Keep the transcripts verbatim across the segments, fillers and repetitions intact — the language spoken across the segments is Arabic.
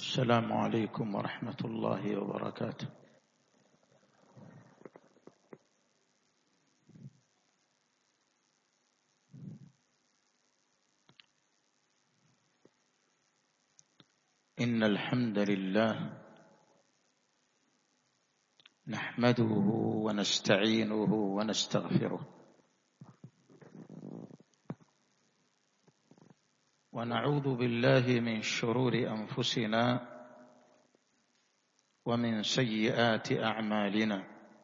السلام عليكم ورحمة الله وبركاته. إن الحمد لله نحمده ونستعينه ونستغفره ونعوذ بالله من شرور أنفسنا ومن سيئات أعمالنا.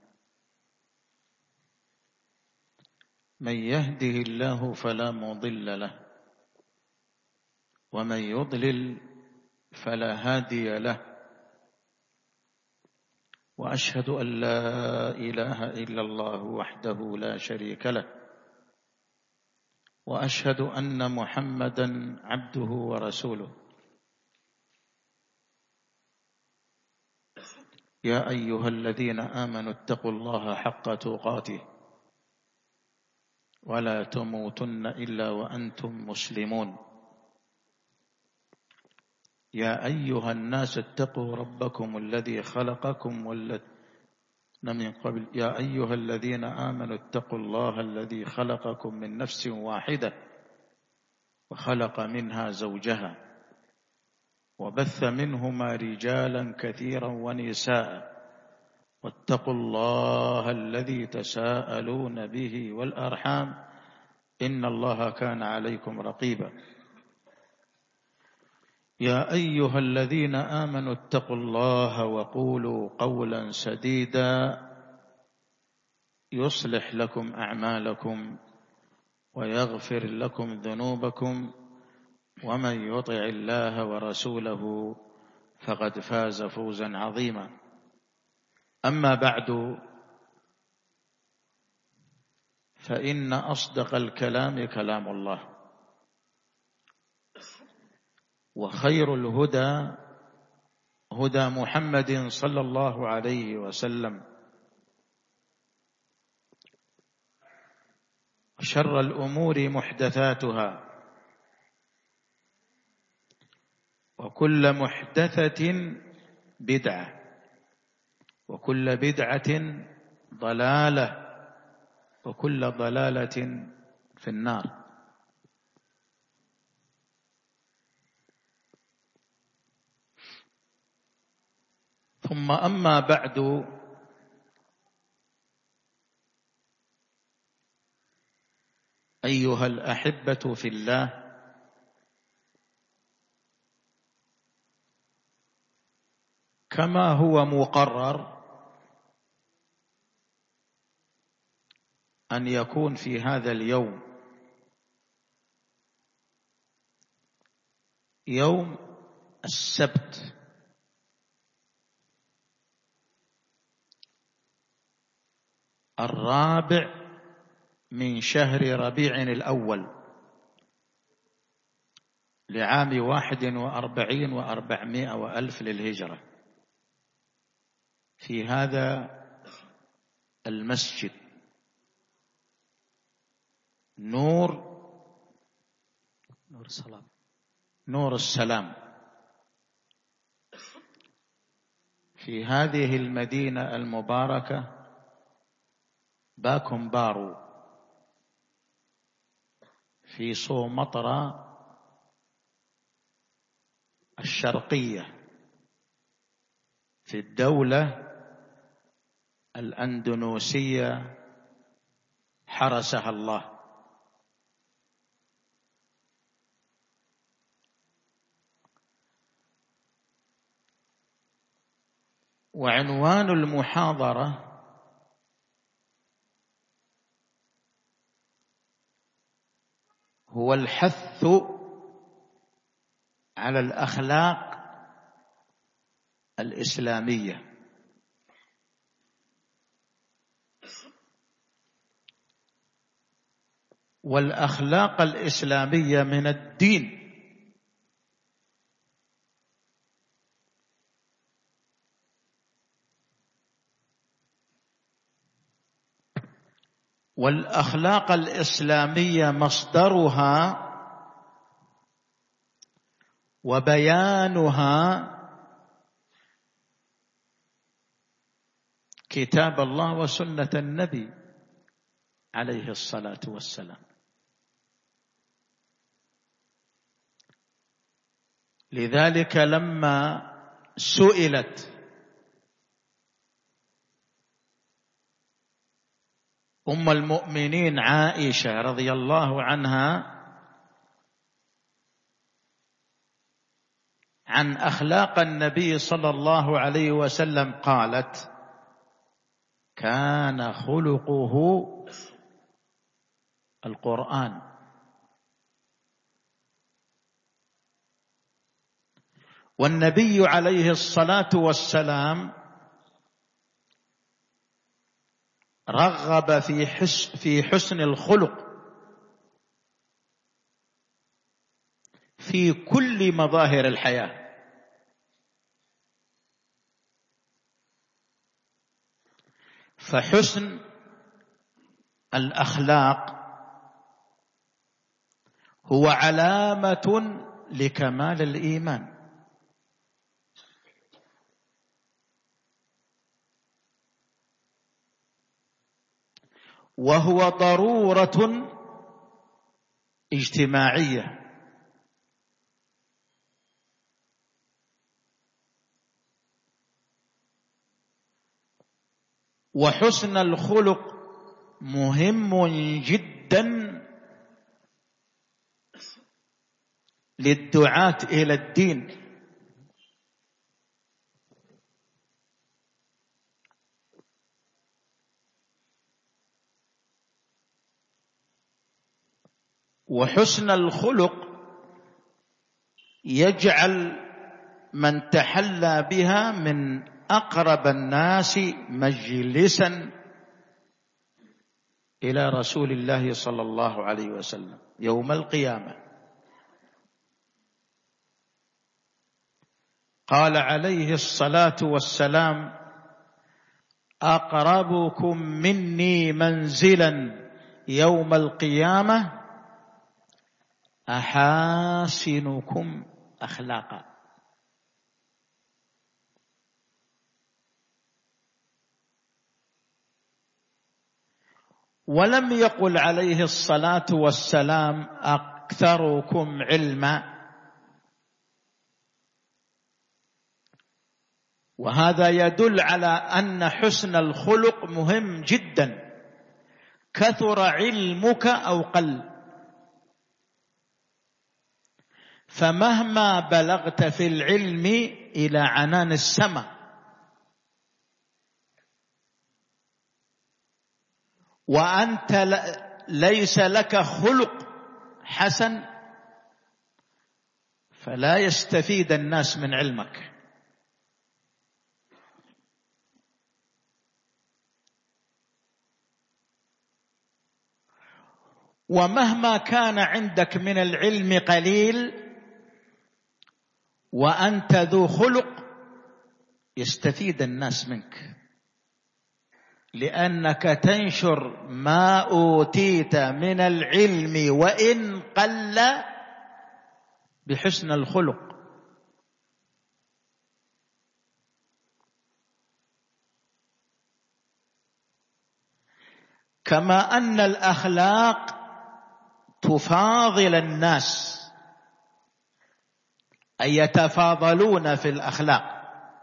من يهده الله فلا مضل له ومن يضلل فلا هادي له، وأشهد أن لا إله إلا الله وحده لا شريك له، وأشهد أن محمدًا عبده ورسوله. يا أيها الذين آمنوا اتقوا الله حق تقاته ولا تموتن إلا وأنتم مسلمون. يا أيها الناس اتقوا ربكم الذي خلقكم والذين من قبل يا أيها الذين آمنوا اتقوا الله الذي خلقكم من نفس واحدة وخلق منها زوجها وبث منهما رجالا كثيرا ونساء، واتقوا الله الذي تساءلون به والأرحام إن الله كان عليكم رقيبا. يا أيها الذين آمنوا اتقوا الله وقولوا قولا سديدا يصلح لكم أعمالكم ويغفر لكم ذنوبكم، ومن يطع الله ورسوله فقد فاز فوزا عظيما. أما بعد، فإن أصدق الكلام كلام الله، وخير الهدى هدى محمد صلى الله عليه وسلم، وشر الأمور محدثاتها، وكل محدثة بدعة، وكل بدعة ضلالة، وكل ضلالة في النار. ثم أما بعد، أيها الأحبة في الله، كما هو مقرر أن يكون في هذا اليوم يوم السبت الرابع من شهر ربيع الأول لعام واحد وأربعين وأربعمائة وألف للهجرة، في هذا المسجد نور نور السلام نور السلام في هذه المدينة المباركة باكم بارو في صومطرة الشرقية في الدولة الأندونيسية حرسها الله. وعنوان المحاضرة هو الحث على الأخلاق الإسلامية. والأخلاق الإسلامية من الدين، والأخلاق الإسلامية مصدرها وبيانها كتاب الله وسنة النبي عليه الصلاة والسلام. لذلك لما سئلت أم المؤمنين عائشة رضي الله عنها عن أخلاق النبي صلى الله عليه وسلم قالت: كان خلقه القرآن. والنبي عليه الصلاة والسلام رغب في حسن في حسن الخلق في كل مظاهر الحياة. فحسن الأخلاق هو علامة لكمال الإيمان، وهو ضرورة اجتماعية. وحسن الخلق مهم جدا للدعاة إلى الدين، وحسن الخلق يجعل من تحلى بها من أقرب الناس مجلسا إلى رسول الله صلى الله عليه وسلم يوم القيامة. قال عليه الصلاة والسلام: أقربكم مني منزلا يوم القيامة أحاسنكم أخلاقا. ولم يقل عليه الصلاة والسلام أكثركم علما، وهذا يدل على أن حسن الخلق مهم جدا، كثر علمك أو قل، فمهما بلغت في العلم إلى عنان السماء وأنت ليس لك خلق حسن فلا يستفيد الناس من علمك. ومهما كان عندك من العلم قليل وأنت ذو خلق يستفيد الناس منك، لأنك تنشر ما أوتيت من العلم وإن قل بحسن الخلق. كما أن الأخلاق تفاضل الناس، أي يتفاضلون في الأخلاق،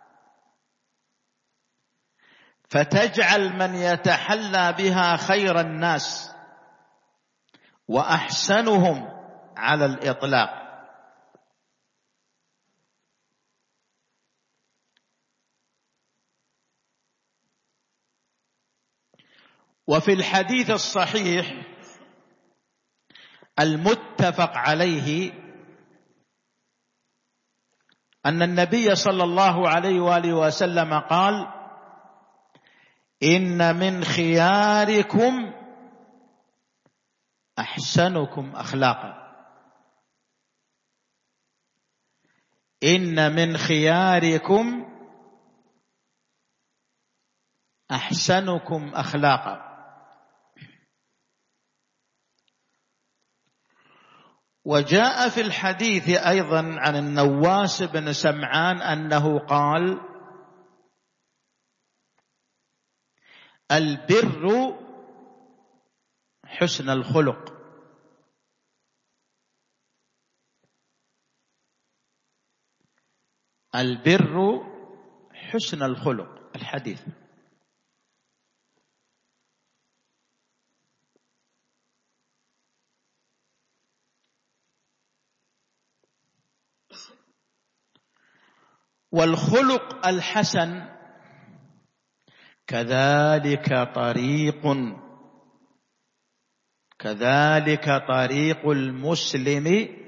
فتجعل من يتحلى بها خير الناس وأحسنهم على الإطلاق. وفي الحديث الصحيح المتفق عليه أن النبي صلى الله عليه وآله وسلم قال: إن من خياركم أحسنكم أخلاقا. إن من خياركم أحسنكم أخلاقا. وجاء في الحديث أيضا عن النواس بن سمعان أنه قال: البر حسن الخلق. البر حسن الخلق. الحديث: والخلق الحسن كذلك طريق كذلك طريق المسلم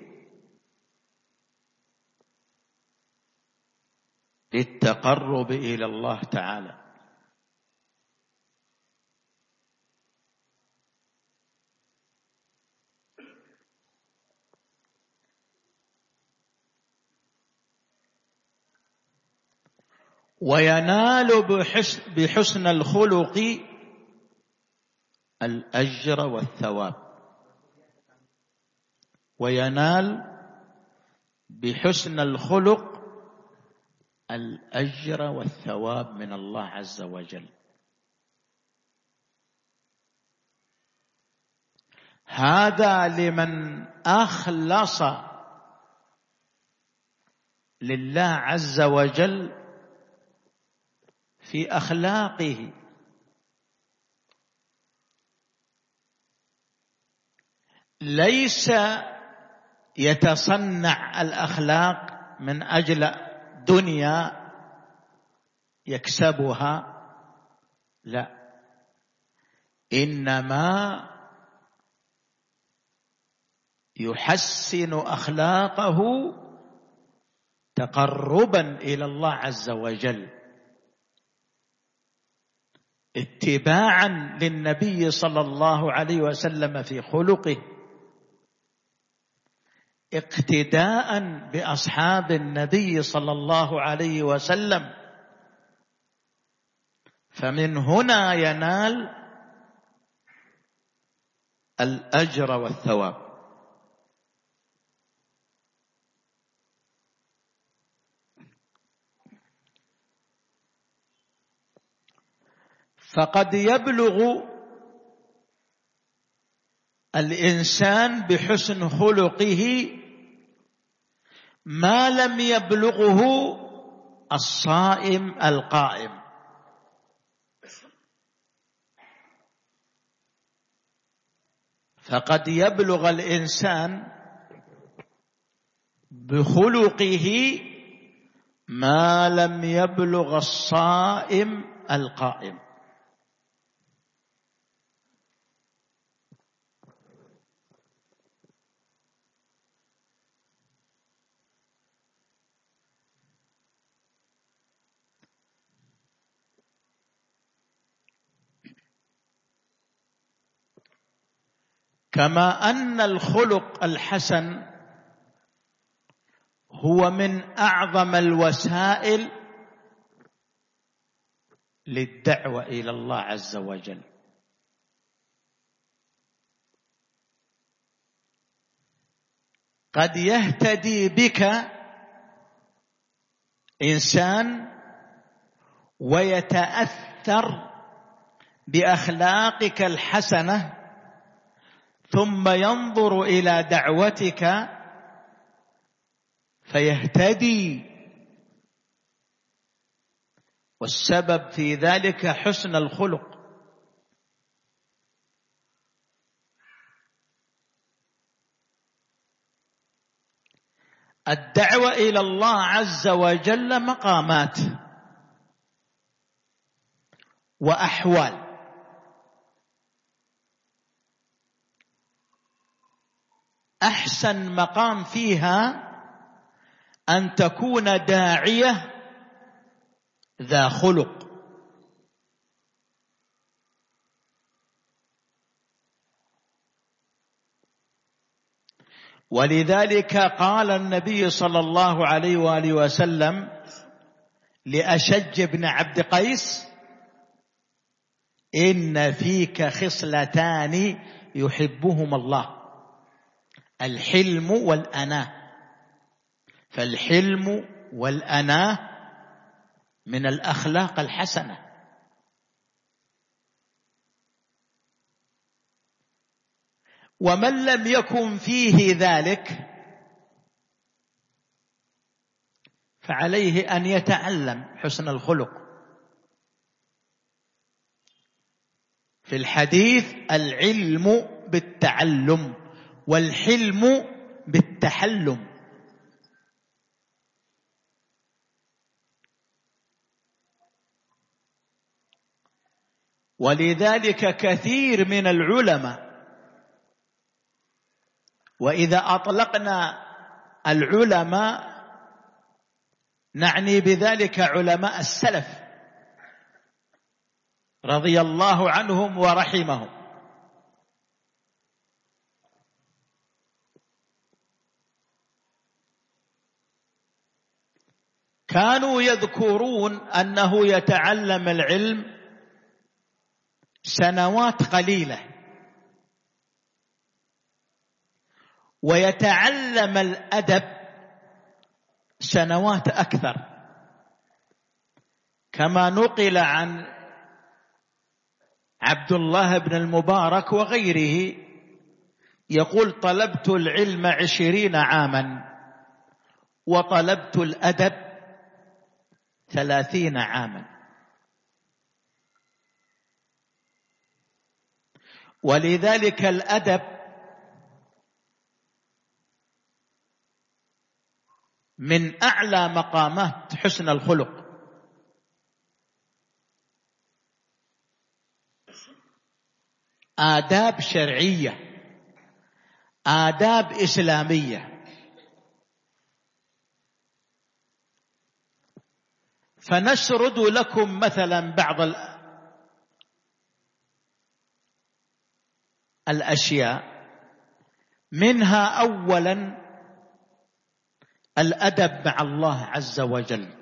للتقرب إلى الله تعالى. وينال بحسن الخلق الأجر والثواب. وينال بحسن الخلق الأجر والثواب من الله عز وجل. هذا لمن أخلص لله عز وجل في أخلاقه. ليس يتصنع الأخلاق من أجل دنيا يكسبها، لا، إنما يحسن أخلاقه تقربا إلى الله عز وجل، اتباعا للنبي صلى الله عليه وسلم في خلقه، اقتداء بأصحاب النبي صلى الله عليه وسلم. فمن هنا ينال الأجر والثواب. فقد يبلغ الإنسان بحسن خلقه ما لم يبلغه الصائم القائم. فقد يبلغ الإنسان بخلقه ما لم يبلغ الصائم القائم. كما أن الخلق الحسن هو من أعظم الوسائل للدعوة إلى الله عز وجل. قد يهتدي بك إنسان ويتأثر بأخلاقك الحسنة، ثم ينظر إلى دعوتك فيهتدي، والسبب في ذلك حسن الخلق. الدعوة إلى الله عز وجل مقامات وأحوال. أحسن مقام فيها أن تكون داعية ذا خلق، ولذلك قال النبي صلى الله عليه وآله وسلم لأشج بن عبد قيس: إن فيك خصلتان يحبهما الله، الحلم والأناة. فالحلم والأناة من الأخلاق الحسنة. ومن لم يكن فيه ذلك فعليه أن يتعلم حسن الخلق. في الحديث: العلم بالتعلم والحلم بالتحلم. ولذلك كثير من العلماء، وإذا أطلقنا العلماء نعني بذلك علماء السلف رضي الله عنهم ورحمهم، كانوا يذكرون أنه يتعلم العلم سنوات قليلة، ويتعلم الأدب سنوات أكثر، كما نقل عن عبد الله بن المبارك وغيره يقول: طلبت العلم عشرين عاما وطلبت الأدب ثلاثين عاما. ولذلك الأدب من أعلى مقامات حسن الخلق. آداب شرعية، آداب إسلامية. فنسرد لكم مثلا بعض الأشياء، منها أولا الأدب مع الله عز وجل.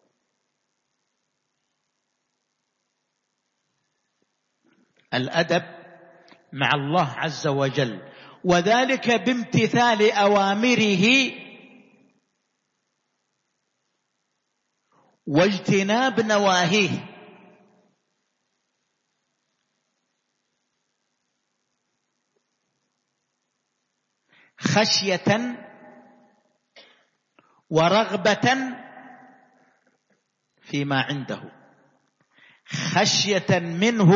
الأدب مع الله عز وجل، وذلك بامتثال أوامره واجتناب نواهيه. خشية ورغبة فيما عنده، خشية منه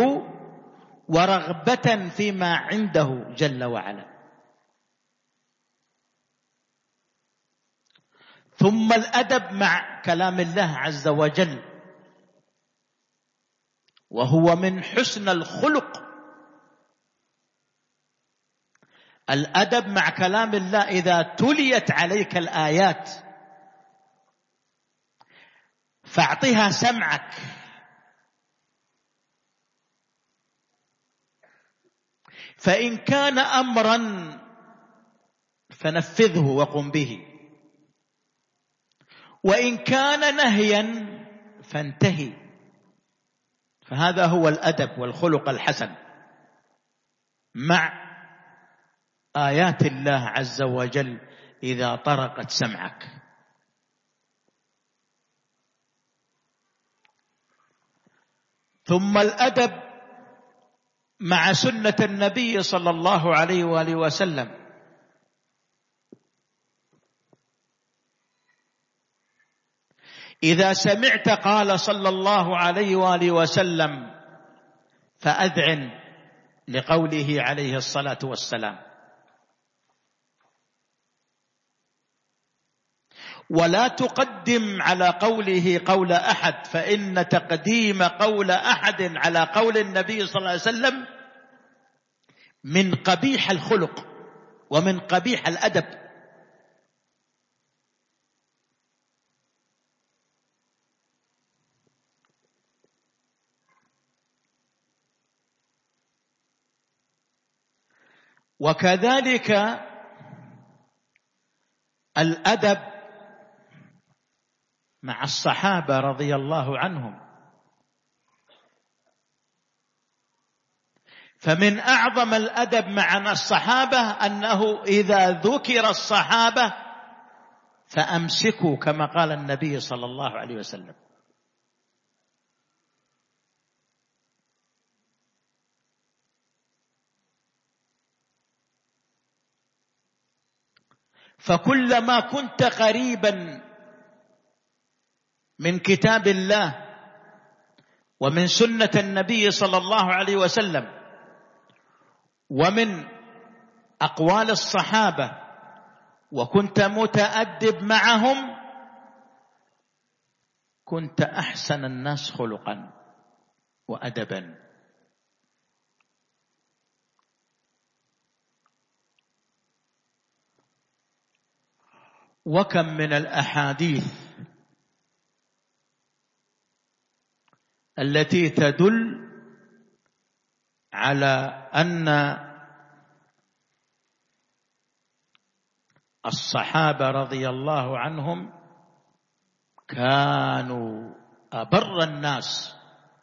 ورغبة فيما عنده جل وعلا. ثم الأدب مع كلام الله عز وجل، وهو من حسن الخلق. الأدب مع كلام الله: إذا تليت عليك الآيات فاعطها سمعك، فإن كان أمرا فنفذه وقم به، وإن كان نهيا فانتهي. فهذا هو الأدب والخلق الحسن مع آيات الله عز وجل إذا طرقت سمعك. ثم الأدب مع سنة النبي صلى الله عليه وآله وسلم. إذا سمعت قال صلى الله عليه وآله وسلم فأذعن لقوله عليه الصلاة والسلام، ولا تقدم على قوله قول أحد، فإن تقديم قول أحد على قول النبي صلى الله عليه وسلم من قبيح الخلق ومن قبيح الأدب. وكذلك الأدب مع الصحابة رضي الله عنهم. فمن أعظم الأدب مع الصحابة أنه إذا ذكر الصحابة فأمسكوا، كما قال النبي صلى الله عليه وسلم. فكلما كنت قريبا من كتاب الله ومن سنة النبي صلى الله عليه وسلم ومن أقوال الصحابة وكنت متأدب معهم، كنت أحسن الناس خلقا وأدبا. وكم من الأحاديث التي تدل على أن الصحابة رضي الله عنهم كانوا أبر الناس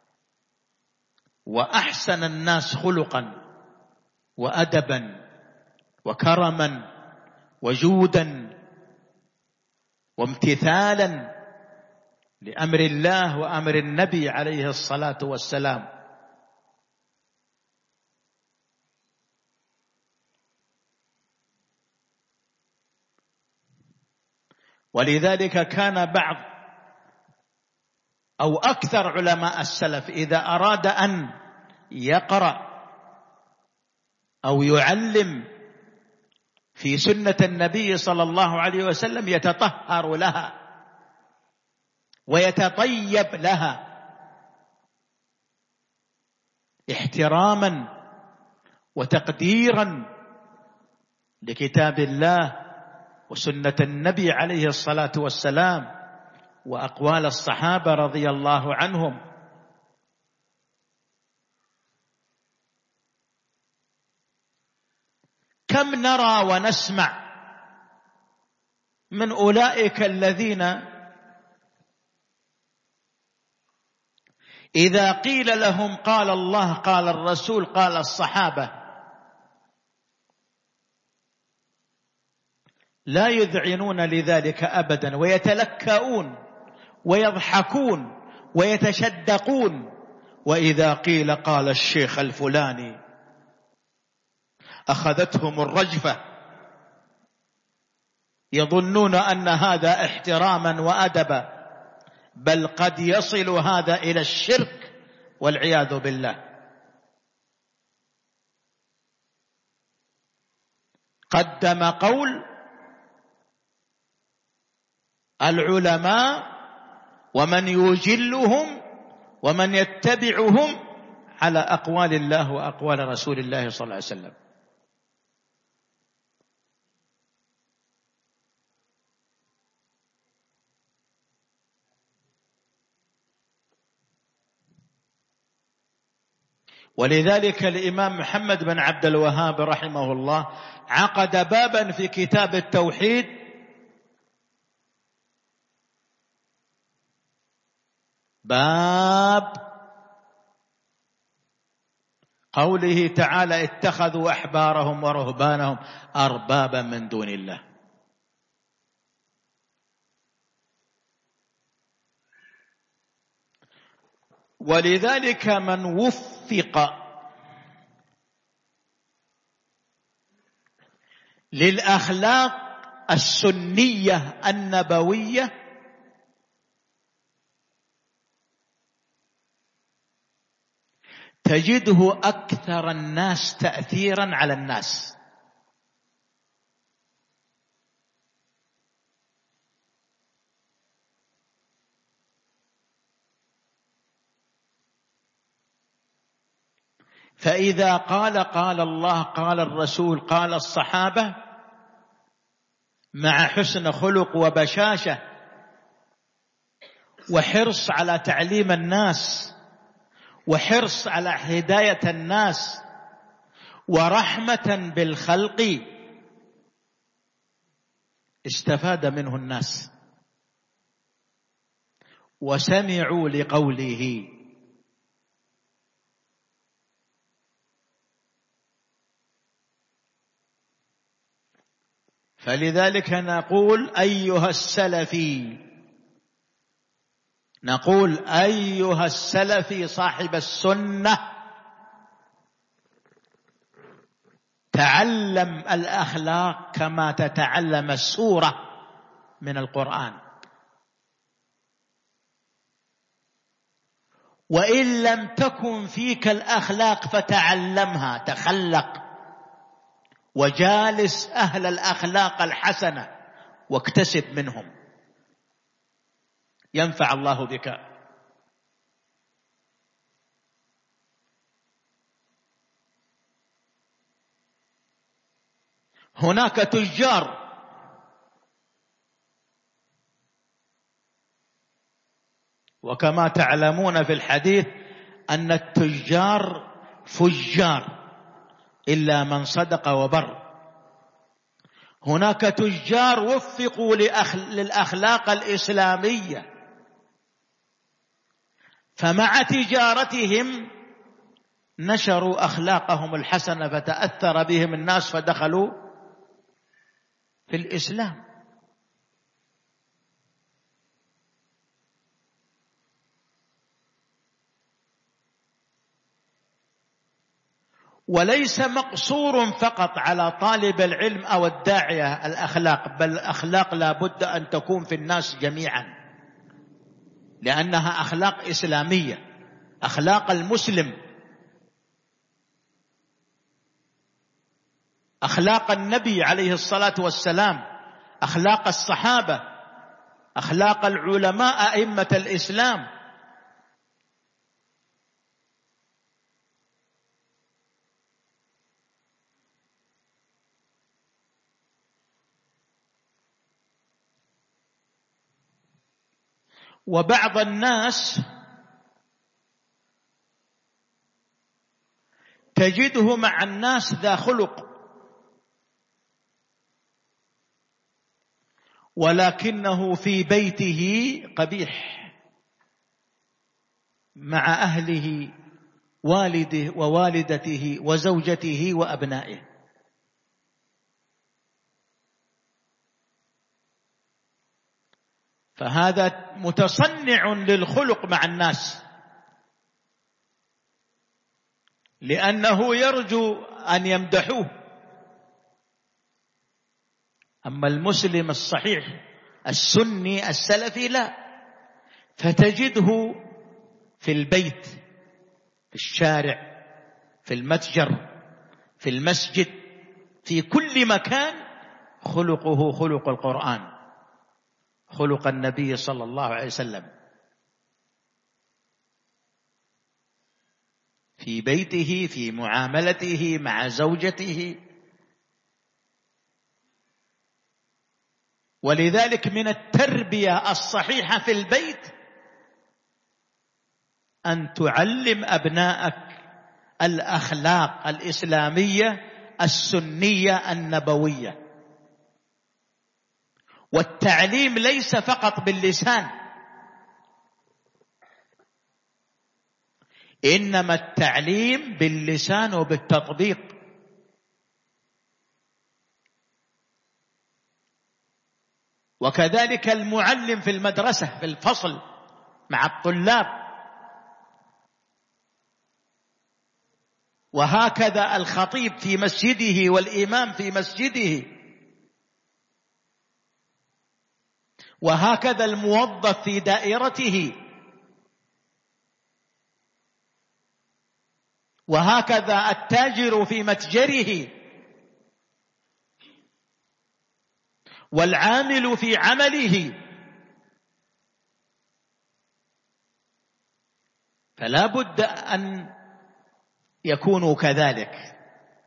وأحسن الناس خلقا وأدبا وكرما وجودا وامتثالا لأمر الله وأمر النبي عليه الصلاة والسلام. ولذلك كان بعض أو أكثر علماء السلف إذا أراد أن يقرأ أو يعلم في سنة النبي صلى الله عليه وسلم يتطهر لها ويتطيب لها احتراما وتقديرا لكتاب الله وسنة النبي عليه الصلاة والسلام وأقوال الصحابة رضي الله عنهم. كم نرى ونسمع من أولئك الذين إذا قيل لهم قال الله قال الرسول قال الصحابة لا يذعنون لذلك أبدا، ويتلكؤون ويضحكون ويتشدقون. وإذا قيل قال الشيخ الفلاني أخذتهم الرجفة، يظنون أن هذا احتراما وأدبا، بل قد يصل هذا إلى الشرك والعياذ بالله. قدم قول العلماء ومن يجلهم ومن يتبعهم على أقوال الله وأقوال رسول الله صلى الله عليه وسلم. ولذلك الإمام محمد بن عبد الوهاب رحمه الله عقد بابا في كتاب التوحيد باب قوله تعالى اتخذوا أحبارهم ورهبانهم أربابا من دون الله. ولذلك من وفق للأخلاق السنية النبوية تجده أكثر الناس تأثيرا على الناس. فإذا قال قال الله قال الرسول قال الصحابة مع حسن خلق وبشاشة وحرص على تعليم الناس وحرص على هداية الناس ورحمة بالخلق، استفاد منه الناس وسمعوا لقوله. فلذلك نقول أيها السلفي نقول أيها السلفي صاحب السنة، تعلم الأخلاق كما تتعلم السورة من القرآن. وإن لم تكن فيك الأخلاق فتعلمها، تخلق وجالس أهل الأخلاق الحسنة واكتسب منهم، ينفع الله بك. هناك تجار وكما تعلمون في الحديث أن التجار فجار إلا من صدق وبر. هناك تجار وفقوا للأخلاق الإسلامية، فمع تجارتهم نشروا أخلاقهم الحسنة فتأثر بهم الناس فدخلوا في الإسلام. وليس مقصور فقط على طالب العلم أو الداعية الأخلاق، بل الأخلاق لا بد أن تكون في الناس جميعا، لأنها أخلاق إسلامية، أخلاق المسلم، أخلاق النبي عليه الصلاة والسلام، أخلاق الصحابة، أخلاق العلماء أئمة الإسلام. وبعض الناس تجده مع الناس ذا خلق، ولكنه في بيته قبيح مع أهله، والده ووالدته وزوجته وأبنائه. فهذا متصنع للخلق مع الناس، لأنه يرجو أن يمدحوه. أما المسلم الصحيح السني السلفي لا، فتجده في البيت، في الشارع، في المتجر، في المسجد، في كل مكان خلقه خلق القرآن، خلق النبي صلى الله عليه وسلم. في بيته، في معاملته مع زوجته. ولذلك من التربية الصحيحة في البيت أن تعلم أبنائك الأخلاق الإسلامية السنية النبوية. والتعليم ليس فقط باللسان، إنما التعليم باللسان وبالتطبيق. وكذلك المعلم في المدرسة في الفصل مع الطلاب، وهكذا الخطيب في مسجده والإمام في مسجده، وهكذا الموظف في دائرته، وهكذا التاجر في متجره، والعامل في عمله. فلا بد أن يكونوا كذلك،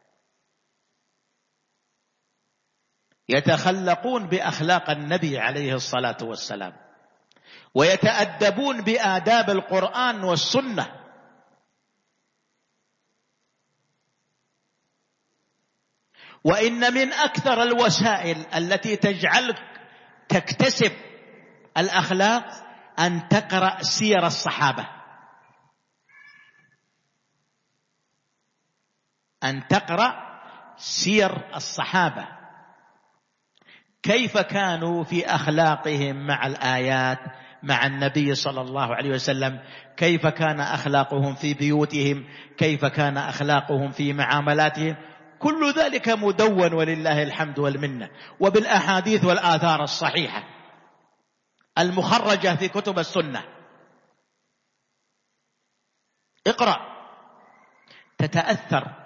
يتخلقون بأخلاق النبي عليه الصلاة والسلام، ويتأدبون بآداب القرآن والسنة. وإن من أكثر الوسائل التي تجعلك تكتسب الأخلاق أن تقرأ سير الصحابة، أن تقرأ سير الصحابة، كيف كانوا في أخلاقهم مع الآيات، مع النبي صلى الله عليه وسلم، كيف كان أخلاقهم في بيوتهم، كيف كان أخلاقهم في معاملاتهم. كل ذلك مدون ولله الحمد والمنة، وبالأحاديث والآثار الصحيحة المخرجة في كتب السنة. اقرأ تتأثر.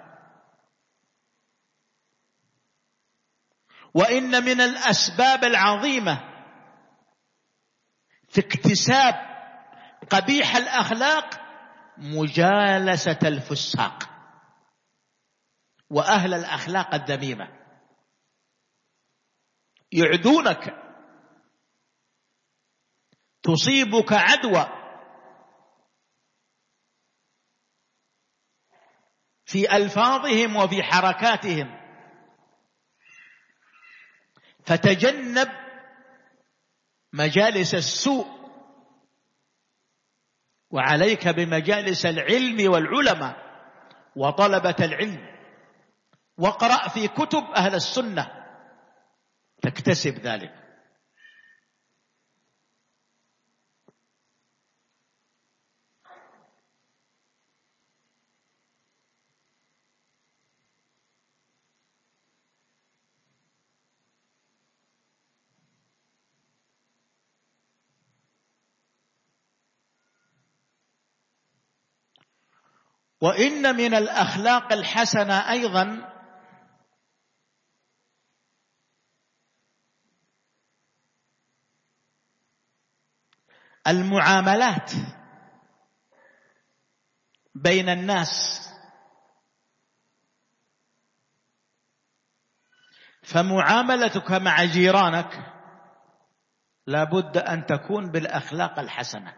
وإن من الأسباب العظيمة في اكتساب قبيح الأخلاق مجالسة الفساق وأهل الأخلاق الذميمة، يعدونك، تصيبك عدوى في ألفاظهم وفي حركاتهم، فتجنب مجالس السوء، وعليك بمجالس العلم والعلماء وطلبة العلم، واقرأ في كتب أهل السنة تكتسب ذلك. وإن من الأخلاق الحسنة أيضا المعاملات بين الناس، فمعاملتك مع جيرانك لا بد أن تكون بالأخلاق الحسنة،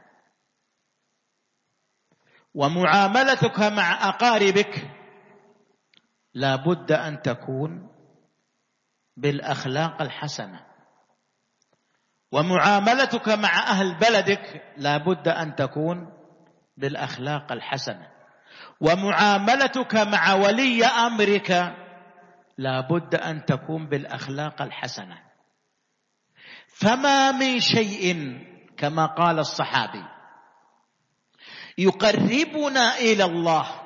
ومعاملتك مع أقاربك لا بد أن تكون بالأخلاق الحسنة، ومعاملتك مع أهل بلدك لا بد أن تكون بالأخلاق الحسنة، ومعاملتك مع ولي أمرك لا بد أن تكون بالأخلاق الحسنة. فما من شيء كما قال الصحابي يقربنا إلى الله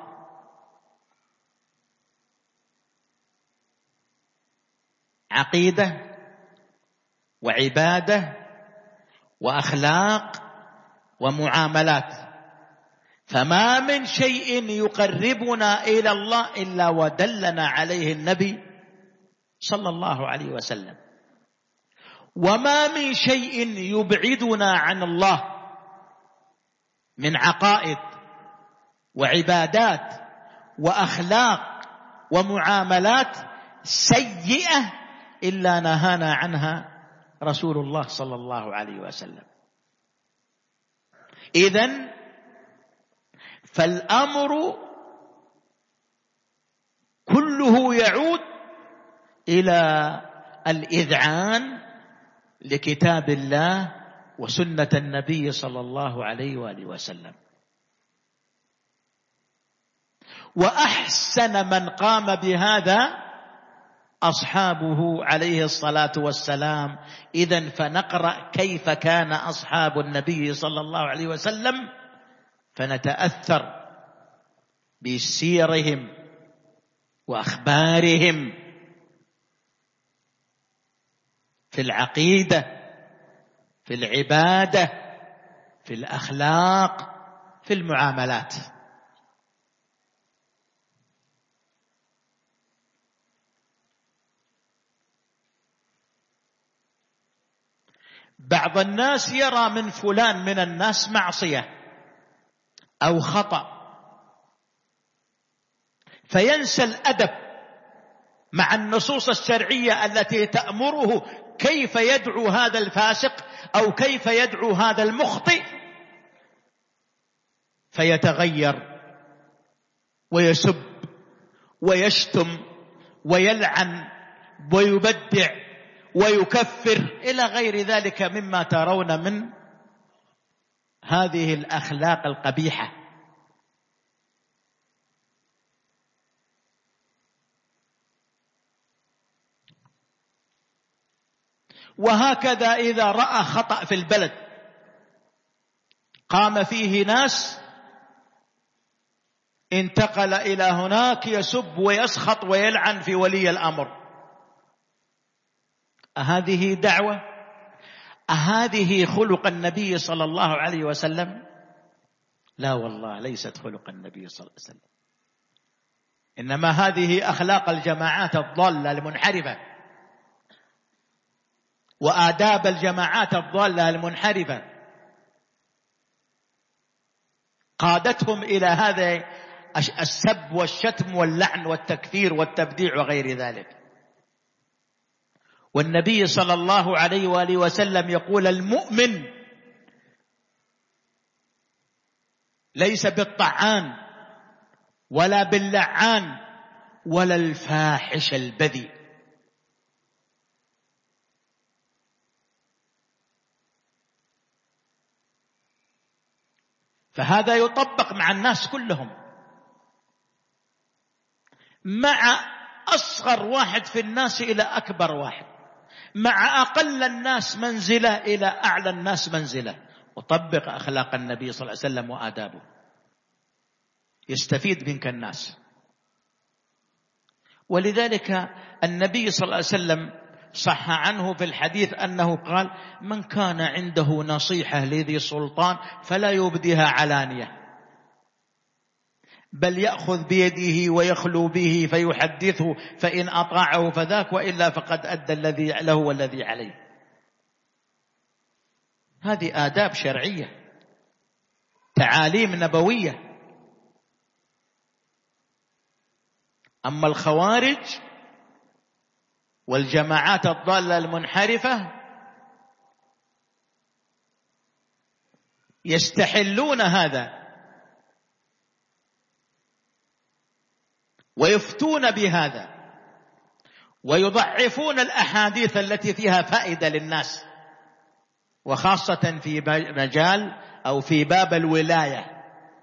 عقيدة وعبادة وأخلاق ومعاملات، فما من شيء يقربنا إلى الله إلا ودلنا عليه النبي صلى الله عليه وسلم، وما من شيء يبعدنا عن الله من عقائد وعبادات وأخلاق ومعاملات سيئة إلا نهانا عنها رسول الله صلى الله عليه وسلم. إذن فالأمر كله يعود إلى الإذعان لكتاب الله وسنة النبي صلى الله عليه وآله وسلم. وأحسن من قام بهذا أصحابه عليه الصلاة والسلام. إذن فنقرأ كيف كان أصحاب النبي صلى الله عليه وسلم، فنتأثر بسيرهم وأخبارهم في العقيدة، في العبادة، في الأخلاق، في المعاملات. بعض الناس يرى من فلان من الناس معصية أو خطأ، فينسى الأدب مع النصوص الشرعية التي تأمره كيف يدعو هذا الفاسق أو كيف يدعو هذا المخطئ، فيتغير ويسب ويشتم ويلعن ويبدع ويكفر إلى غير ذلك مما ترون من هذه الأخلاق القبيحة. وهكذا إذا رأى خطأ في البلد قام فيه ناس انتقل إلى هناك يسب ويسخط ويلعن في ولي الأمر. أهذه دعوة؟ أهذه خلق النبي صلى الله عليه وسلم؟ لا والله، ليست خلق النبي صلى الله عليه وسلم، إنما هذه أخلاق الجماعات الضالة المنحرفة، وآداب الجماعات الضالة المنحرفة قادتهم إلى هذا السب والشتم واللعن والتكفير والتبديع وغير ذلك. والنبي صلى الله عليه وآله وسلم يقول: المؤمن ليس بالطعان ولا باللعان ولا الفاحش البذيء. فهذا يطبق مع الناس كلهم، مع أصغر واحد في الناس إلى أكبر واحد، مع أقل الناس منزلة إلى أعلى الناس منزلة، وطبق أخلاق النبي صلى الله عليه وسلم وآدابه، يستفيد منك الناس. ولذلك النبي صلى الله عليه وسلم صح عنه في الحديث أنه قال: من كان عنده نصيحة لذي سلطان فلا يبديها علانية، بل يأخذ بيده ويخلو به فيحدثه، فإن أطاعه فذاك، وإلا فقد أدى الذي له والذي عليه. هذه آداب شرعية، تعاليم نبوية. أما الخوارج والجماعات الضالة المنحرفة يستحلون هذا ويفتون بهذا ويضعفون الأحاديث التي فيها فائدة للناس، وخاصة في مجال أو في باب الولاية.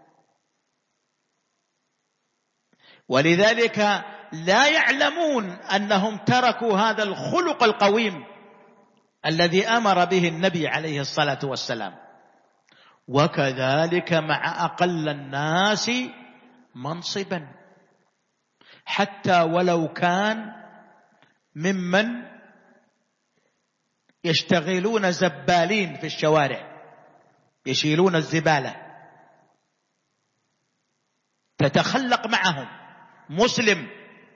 ولذلك لا يعلمون أنهم تركوا هذا الخلق القويم الذي أمر به النبي عليه الصلاة والسلام. وكذلك مع أقل الناس منصبا، حتى ولو كان ممن يشتغلون زبالين في الشوارع يشيلون الزبالة، تتخلق معهم، مسلم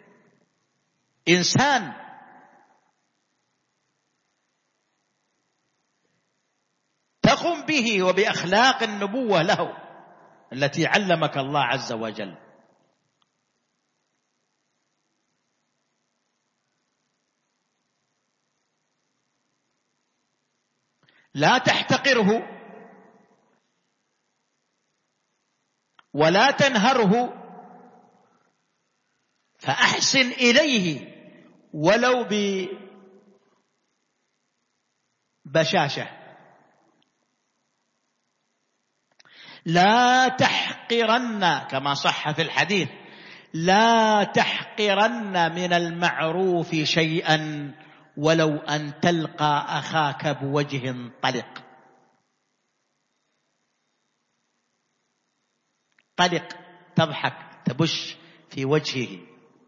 إنسان، تقم به وبأخلاق النبوة له التي علمك الله عز وجل. لا تحتقره ولا تنهره، فأحسن إليه ولو ببشاشة. لا تحقرن، كما صح في الحديث: لا تحقرن من المعروف شيئا ولو أن تلقى أخاك بوجه طلق. طلق، تضحك، تبش في وجهه.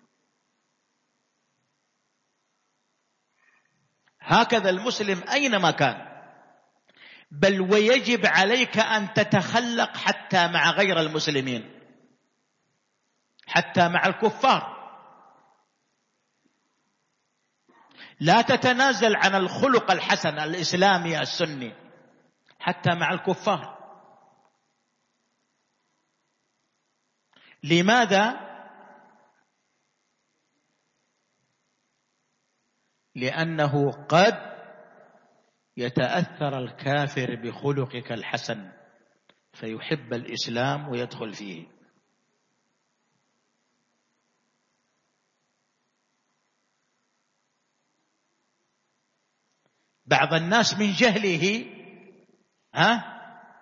هكذا المسلم أينما كان، بل ويجب عليك أن تتخلق حتى مع غير المسلمين، حتى مع الكفار. لا تتنازل عن الخلق الحسن الإسلامي السني حتى مع الكفار. لماذا؟ لأنه قد يتأثر الكافر بخلقك الحسن فيحب الإسلام ويدخل فيه. بعض الناس من جهله ها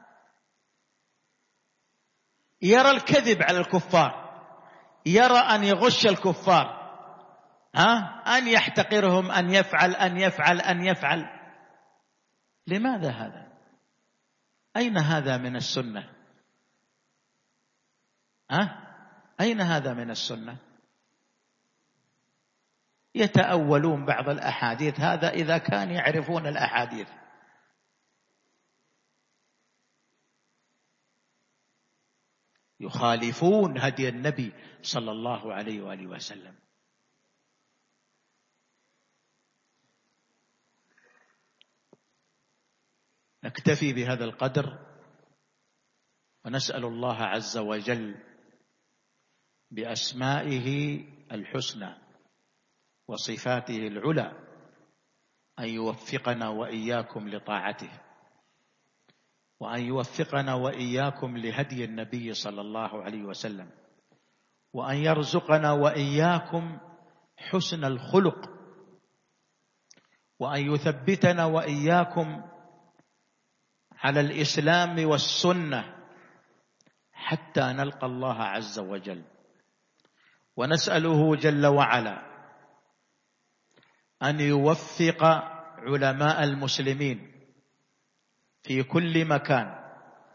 يرى الكذب على الكفار، يرى أن يغش الكفار، ها أن يحتقرهم، أن يفعل أن يفعل أن يفعل. لماذا هذا؟ أين هذا من السنة؟ ها أين هذا من السنة؟ يتأولون بعض الأحاديث، هذا إذا كان يعرفون الأحاديث. يخالفون هدي النبي صلى الله عليه وآله وسلم. نكتفي بهذا القدر، ونسأل الله عز وجل بأسمائه الحسنى وصفاته العلى أن يوفقنا وإياكم لطاعته، وأن يوفقنا وإياكم لهدي النبي صلى الله عليه وسلم، وأن يرزقنا وإياكم حسن الخلق، وأن يثبتنا وإياكم على الإسلام والسنة حتى نلقى الله عز وجل. ونسأله جل وعلا أن يوفق علماء المسلمين في كل مكان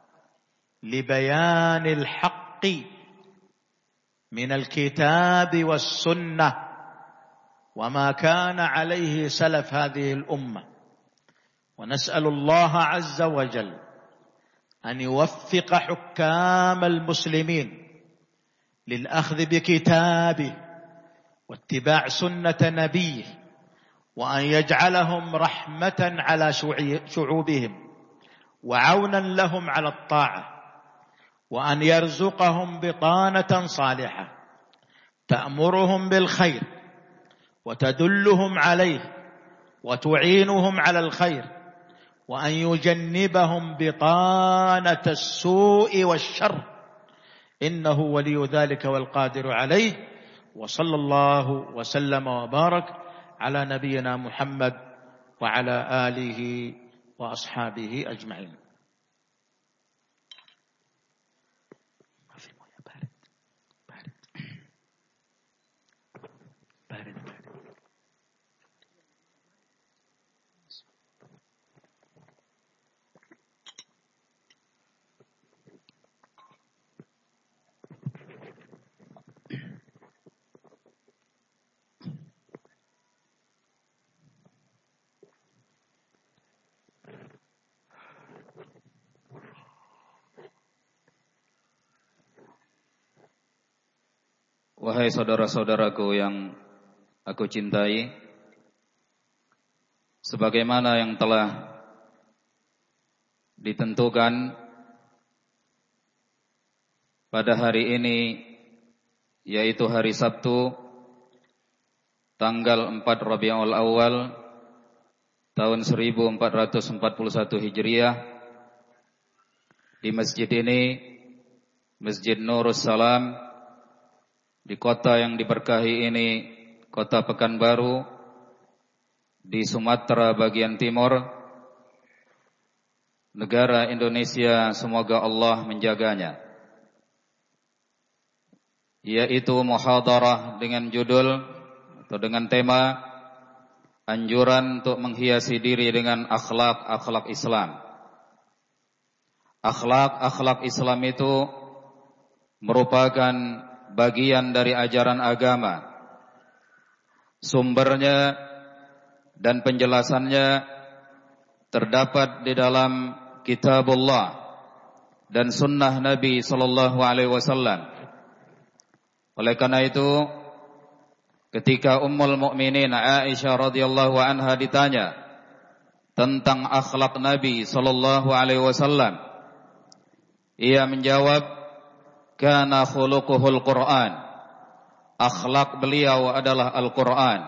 لبيان الحق من الكتاب والسنة وما كان عليه سلف هذه الأمة. ونسأل الله عز وجل أن يوفق حكام المسلمين للأخذ بكتابه واتباع سنة نبيه، وأن يجعلهم رحمة على شعوبهم وعونا لهم على الطاعة، وأن يرزقهم بطانة صالحة تأمرهم بالخير وتدلهم عليه وتعينهم على الخير، وأن يجنبهم بطانة السوء والشر، إنه ولي ذلك والقادر عليه. وصلى الله وسلم وبارك على نبينا محمد وعلى آله وأصحابه أجمعين. Wahai saudara-saudaraku yang aku cintai, sebagaimana yang telah ditentukan pada hari ini, yaitu hari Sabtu tanggal empat Rabiul Awal tahun seribu empat ratus empat puluh satu Hijriah, di masjid ini, Masjid Nurus Salam, di kota yang diberkahi ini, kota Pekanbaru, di Sumatera bagian timur, negara Indonesia, semoga Allah menjaganya. Yaitu muhadarah dengan judul atau dengan tema anjuran untuk menghiasi diri dengan akhlak-akhlak Islam. Akhlak-akhlak Islam itu merupakan bagian dari ajaran agama. Sumbernya dan penjelasannya terdapat di dalam Kitabullah dan Sunnah Nabi Sallallahu Alaihi Wasallam. Oleh karena itu, ketika Ummul Mukminin Aisyah radhiyallahu anha ditanya tentang akhlak Nabi Sallallahu Alaihi Wasallam, ia menjawab, kana khuluquhul Qur'an. Akhlak beliau adalah Al-Qur'an.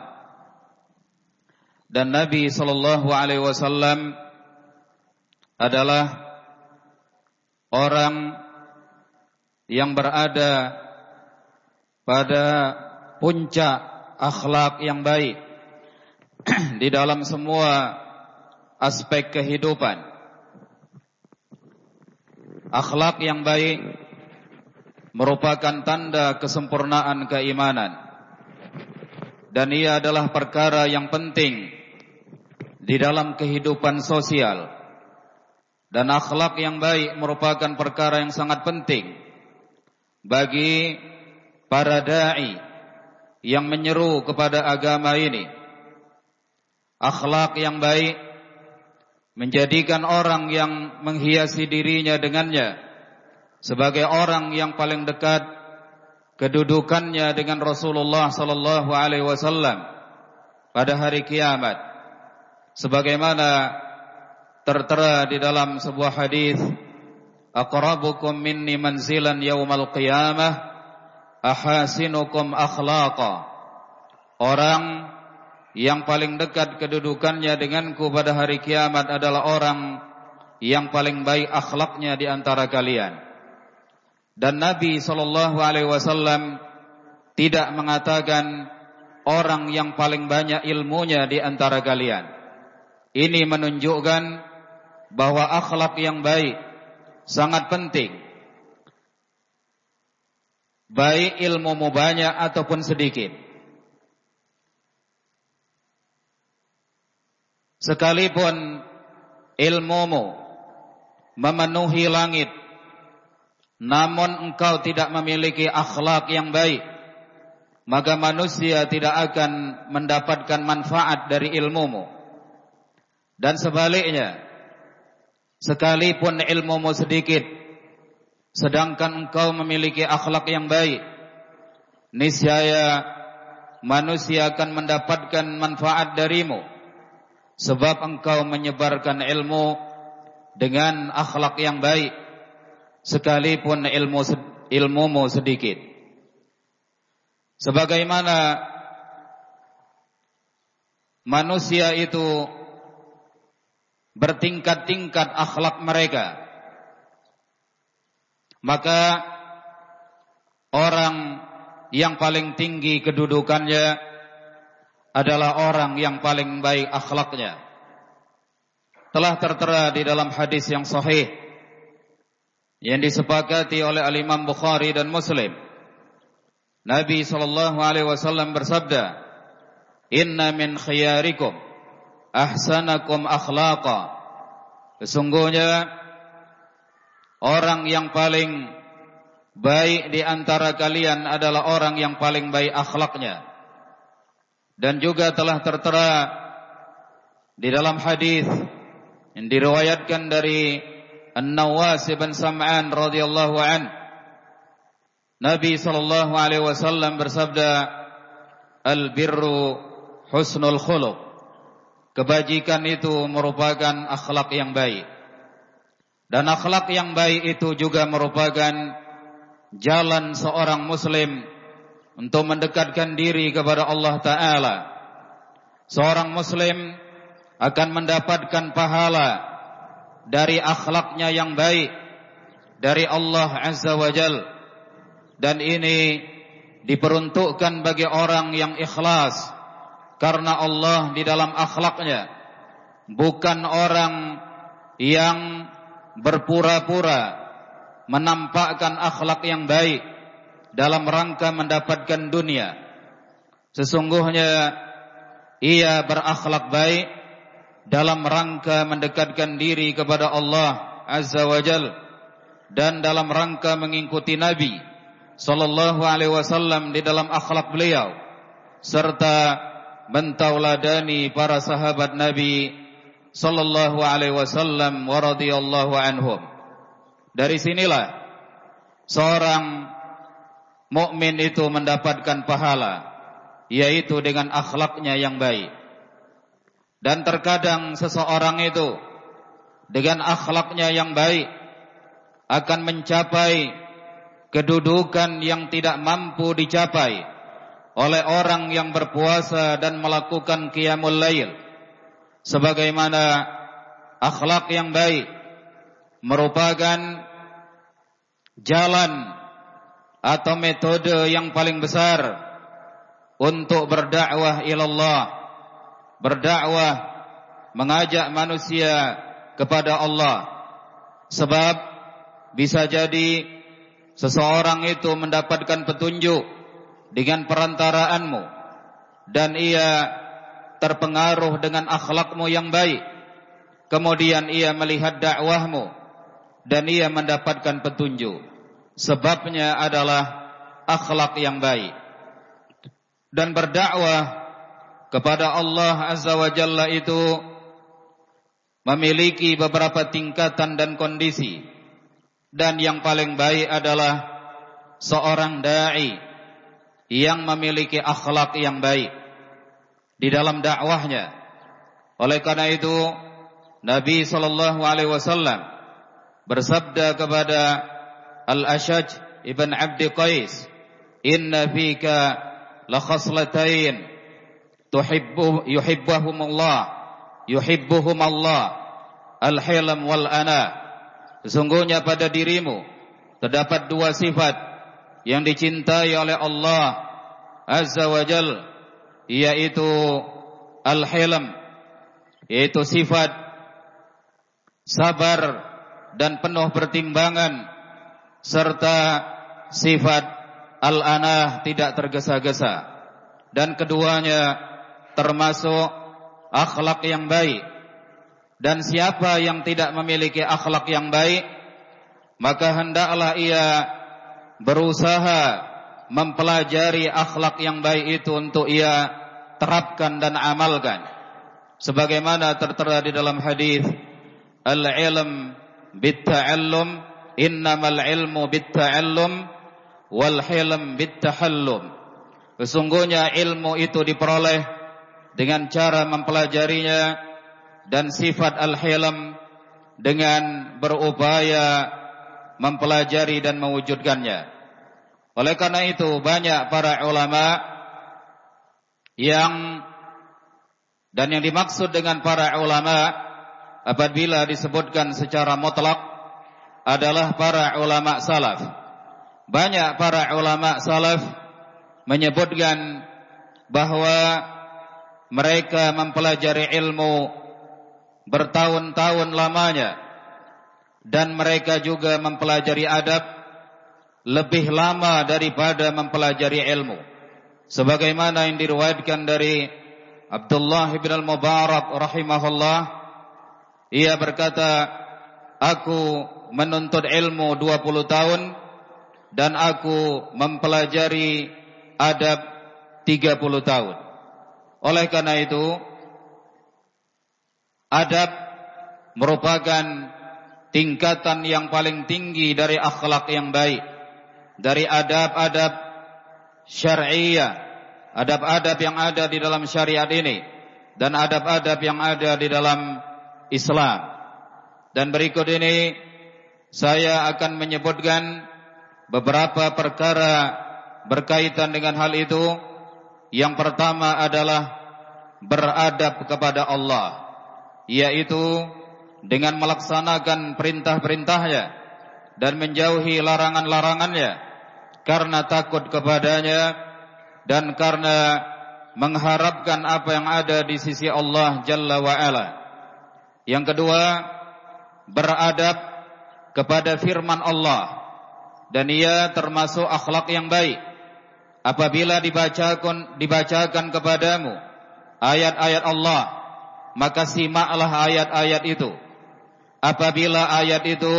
Dan Nabi sallallahu alaihi wasallam adalah orang yang berada pada puncak akhlak yang baik di dalam semua aspek kehidupan. Akhlak yang baik merupakan tanda kesempurnaan keimanan, dan ia adalah perkara yang penting di dalam kehidupan sosial. Dan akhlak yang baik merupakan perkara yang sangat penting bagi para dai yang menyeru kepada agama ini. Akhlak yang baik menjadikan orang yang menghiasi dirinya dengannya sebagai orang yang paling dekat kedudukannya dengan Rasulullah sallallahu alaihi wasallam pada hari kiamat. Sebagaimana tertera di dalam sebuah hadis, aqrabukum minni manzilan yaumal qiyamah ahasinukum akhlaqa. Orang yang paling dekat kedudukannya denganku pada hari kiamat adalah orang yang paling baik akhlaknya di antara kalian. Dan Nabi sallallahu alaihi wasallam tidak mengatakan orang yang paling banyak ilmunya di antara kalian. Ini menunjukkan bahwa akhlak yang baik sangat penting. Baik ilmumu banyak ataupun sedikit. Sekalipun ilmumu memenuhi langit, namun engkau tidak memiliki akhlak yang baik, maka manusia tidak akan mendapatkan manfaat dari ilmumu. Dan sebaliknya, sekalipun ilmumu sedikit, sedangkan engkau memiliki akhlak yang baik, niscaya manusia akan mendapatkan manfaat darimu, sebab engkau menyebarkan ilmu dengan akhlak yang baik, sekalipun ilmu ilmumu sedikit. Sebagaimana manusia itu bertingkat-tingkat akhlak mereka, maka orang yang paling tinggi kedudukannya adalah orang yang paling baik akhlaknya. Telah tertera di dalam hadis yang sahih yang disepakati oleh Al-Imam Bukhari dan Muslim. Nabi sallallahu alaihi wasallam bersabda, "Inna min khiyarikum ahsanakum akhlaqa." Sesungguhnya orang yang paling baik di antara kalian adalah orang yang paling baik akhlaknya. Dan juga telah tertera di dalam hadis yang diriwayatkan dari An-Nawas bin Sam'an radhiyallahu an, Nabi sallallahu alaihi wasallam bersabda, "Al-birru husnul khuluq." Kebajikan itu merupakan akhlak yang baik. Dan akhlak yang baik itu juga merupakan jalan seorang muslim untuk mendekatkan diri kepada Allah Ta'ala. Seorang muslim akan mendapatkan pahala dari akhlaknya yang baik dari Allah Azza wa Jal. Dan ini diperuntukkan bagi orang yang ikhlas karena Allah di dalam akhlaknya, bukan orang yang berpura-pura menampakkan akhlak yang baik dalam rangka mendapatkan dunia. Sesungguhnya ia berakhlak baik dalam rangka mendekatkan diri kepada Allah Azza wa Jal dan dalam rangka mengikuti Nabi sallallahu alaihi wasallam di dalam akhlak beliau, serta mentauladani para sahabat Nabi sallallahu alaihi wasallam wa radhiyallahu anhum. Dari sinilah seorang mukmin itu mendapatkan pahala, yaitu dengan akhlaknya yang baik. Dan terkadang seseorang itu dengan akhlaknya yang baik akan mencapai kedudukan yang tidak mampu dicapai oleh orang yang berpuasa dan melakukan qiyamul lail. Sebagaimana akhlak yang baik merupakan jalan atau metode yang paling besar untuk berdakwah ilallah, berdakwah mengajak manusia kepada Allah. Sebab bisa jadi seseorang itu mendapatkan petunjuk dengan perantaraanmu, dan ia terpengaruh dengan akhlakmu yang baik. Kemudian ia melihat dakwahmu dan ia mendapatkan petunjuk. Sebabnya adalah akhlak yang baik. Dan berdakwah kepada Allah Azza wa Jalla itu memiliki beberapa tingkatan dan kondisi. Dan yang paling baik adalah seorang da'i yang memiliki akhlak yang baik di dalam dakwahnya. Oleh karena itu Nabi sallallahu alaihi wasallam bersabda kepada Al-Ashaj ibn Abdi Qais, "Inna fika la khaslatain tuhibbu yuhibbuhumullah yuhibbuhumallah al-hilm wal ana." Sesungguhnya pada dirimu terdapat dua sifat yang dicintai oleh Allah Azza wa Jal, yaitu al-hilm, yaitu sifat sabar dan penuh pertimbangan, serta sifat al-anah, tidak tergesa-gesa. Dan keduanya termasuk akhlak yang baik. Dan siapa yang tidak memiliki akhlak yang baik, maka hendaklah ia berusaha mempelajari akhlak yang baik itu untuk ia terapkan dan amalkan. Sebagaimana tertera di dalam hadis, al-ilm bit-ta'allum, innamal ilmu bit-ta'allum wal hilm bit-tahallum. Sesungguhnya ilmu itu diperoleh dengan cara mempelajarinya, dan sifat al-hilm dengan berupaya mempelajari dan mewujudkannya. Oleh karena itu banyak para ulama yang, dan yang dimaksud dengan para ulama apabila disebutkan secara mutlak adalah para ulama salaf. Banyak para ulama salaf menyebutkan bahwa mereka mempelajari ilmu bertahun-tahun lamanya, dan mereka juga mempelajari adab lebih lama daripada mempelajari ilmu. Sebagaimana yang diriwayatkan dari Abdullah bin al-Mubarak rahimahullah, ia berkata, aku menuntut ilmu dua puluh tahun dan aku mempelajari adab tiga puluh tahun. Oleh karena itu, adab merupakan tingkatan yang paling tinggi dari akhlak yang baik, dari adab-adab syar'iyah, adab-adab yang ada di dalam syariat ini, dan adab-adab yang ada di dalam Islam. Dan berikut ini saya akan menyebutkan beberapa perkara berkaitan dengan hal itu. Yang pertama adalah beradab kepada Allah, yaitu dengan melaksanakan perintah-perintahnya dan menjauhi larangan-larangannya, karena takut kepadanya dan karena mengharapkan apa yang ada di sisi Allah Jalla wa'ala. Yang kedua, beradab kepada firman Allah, dan ia termasuk akhlak yang baik. Apabila dibacakan, dibacakan kepadamu ayat-ayat Allah, maka simaklah ayat-ayat itu. Apabila ayat itu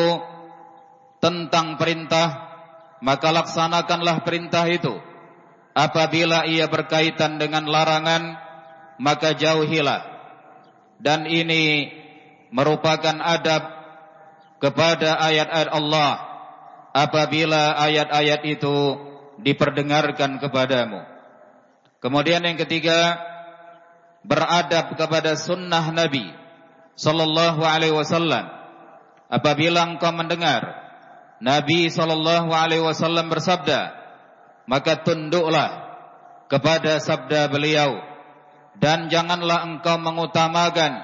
tentang perintah, maka laksanakanlah perintah itu. Apabila ia berkaitan dengan larangan, maka jauhilah. Dan ini merupakan adab kepada ayat-ayat Allah apabila ayat-ayat itu diperdengarkan kepadamu. Kemudian yang ketiga, beradab kepada sunnah Nabi sallallahu alaihi wasallam. Apabila engkau mendengar Nabi sallallahu alaihi wasallam bersabda, maka tunduklah kepada sabda beliau, dan janganlah engkau mengutamakan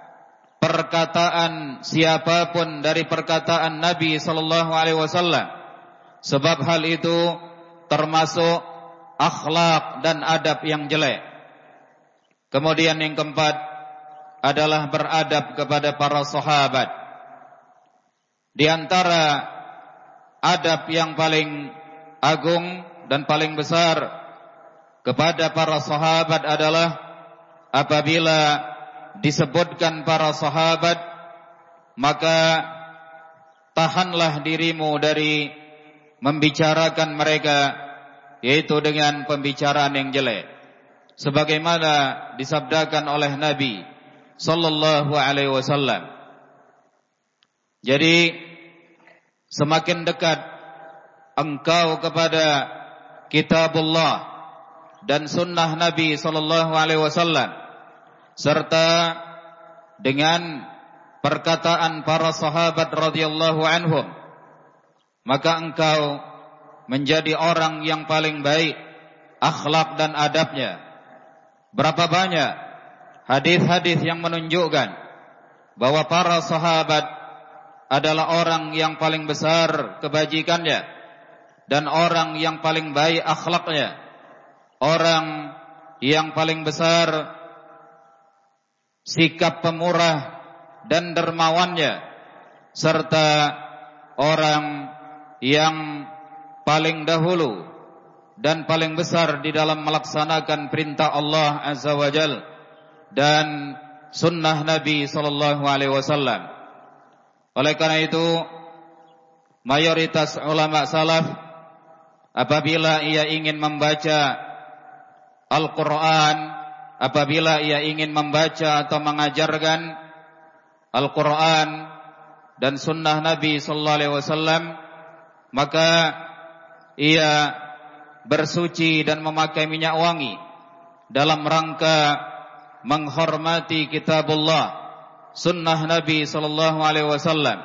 perkataan siapapun dari perkataan Nabi sallallahu alaihi wasallam, sebab hal itu termasuk akhlak dan adab yang jelek. Kemudian yang keempat adalah beradab kepada para sahabat. Di antara adab yang paling agung dan paling besar kepada para sahabat adalah apabila disebutkan para sahabat, maka tahanlah dirimu dari membicarakan mereka yaitu dengan pembicaraan yang jelek, sebagaimana disabdakan oleh Nabi sallallahu alaihi wasallam. Jadi semakin dekat engkau kepada kitabullah dan sunnah Nabi sallallahu alaihi wasallam, serta dengan perkataan para sahabat radhiyallahu anhum, maka engkau menjadi orang yang paling baik akhlak dan adabnya. Berapa banyak hadis-hadis yang menunjukkan bahwa para sahabat adalah orang yang paling besar kebajikannya dan orang yang paling baik akhlaknya, orang yang paling besar sikap pemurah dan dermawannya, serta orang yang paling dahulu dan paling besar di dalam melaksanakan perintah Allah Azza wa Jal dan sunnah Nabi sallallahu alaihi wasallam. Oleh karena itu, mayoritas ulama salaf apabila ia ingin membaca Al-Quran, apabila ia ingin membaca atau mengajarkan Al-Quran dan sunnah Nabi sallallahu alaihi wasallam, maka ia bersuci dan memakai minyak wangi dalam rangka menghormati kitabullah, sunnah Nabi sallallahu alaihi wasallam.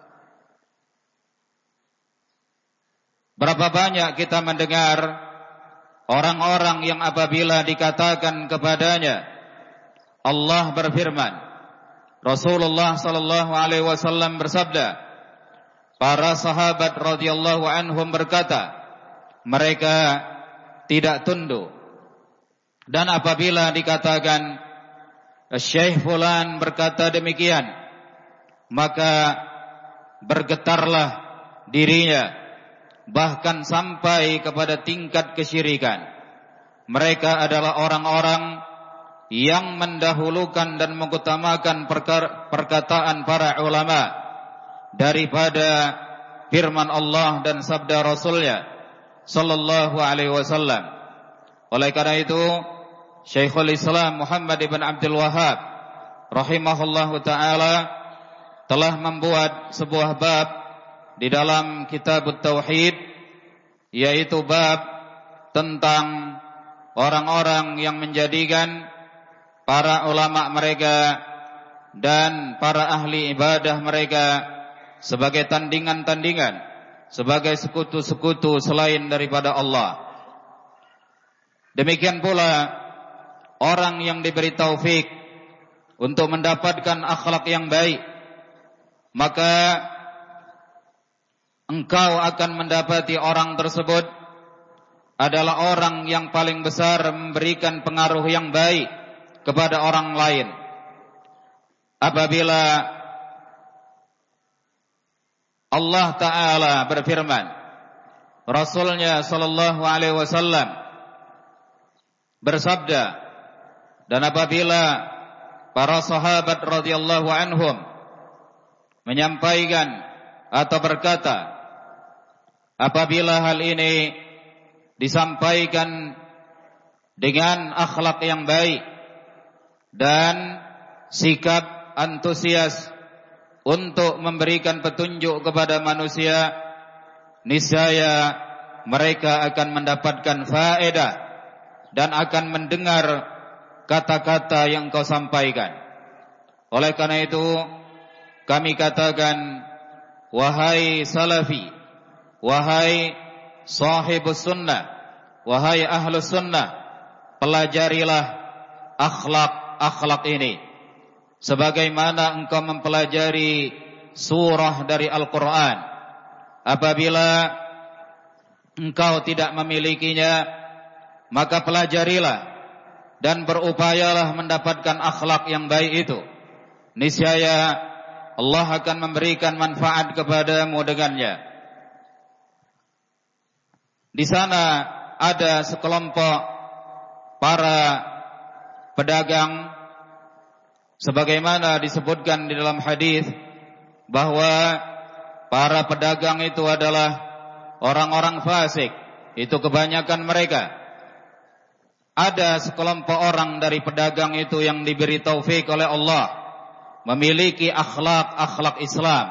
Berapa banyak kita mendengar orang-orang yang apabila dikatakan kepadanya Allah berfirman, Rasulullah sallallahu alaihi wasallam bersabda, para sahabat radhiyallahu anhum berkata, mereka tidak tunduk. Dan apabila dikatakan Syekh fulan berkata demikian, maka bergetarlah dirinya, bahkan sampai kepada tingkat kesyirikan. Mereka adalah orang-orang yang mendahulukan dan mengutamakan perkataan para ulama daripada firman Allah dan sabda Rasulnya sallallahu alaihi wasallam. Oleh karena itu, Syekhul Islam Muhammad ibn Abdul Wahhab rahimahullahu taala telah membuat sebuah bab di dalam kitab Tauhid, yaitu bab tentang orang-orang yang menjadikan para ulama mereka dan para ahli ibadah mereka sebagai tandingan-tandingan, sebagai sekutu-sekutu selain daripada Allah. Demikian pula orang yang diberi taufik untuk mendapatkan akhlak yang baik, maka engkau akan mendapati orang tersebut adalah orang yang paling besar memberikan pengaruh yang baik kepada orang lain. Apabila Allah Ta'ala berfirman, Rasulnya sallallahu alaihi wasallam bersabda, dan apabila para sahabat radhiyallahu anhum menyampaikan atau berkata, apabila hal ini disampaikan dengan akhlak yang baik dan sikap antusias untuk memberikan petunjuk kepada manusia, niscaya mereka akan mendapatkan faedah dan akan mendengar kata-kata yang kau sampaikan. Oleh karena itu, kami katakan, wahai salafi, wahai sahibus sunnah, wahai ahlus sunnah, pelajarilah akhlak-akhlak ini sebagaimana engkau mempelajari surah dari Al-Quran. Apabila engkau tidak memilikinya, maka pelajarilah dan berupayalah mendapatkan akhlak yang baik itu. Niscaya Allah akan memberikan manfaat kepadamu dengannya. Di sana ada sekelompok para pedagang, sebagaimana disebutkan di dalam hadis bahwa para pedagang itu adalah orang-orang fasik itu kebanyakan mereka. Ada sekelompok orang dari pedagang itu yang diberi taufik oleh Allah, memiliki akhlak-akhlak Islam.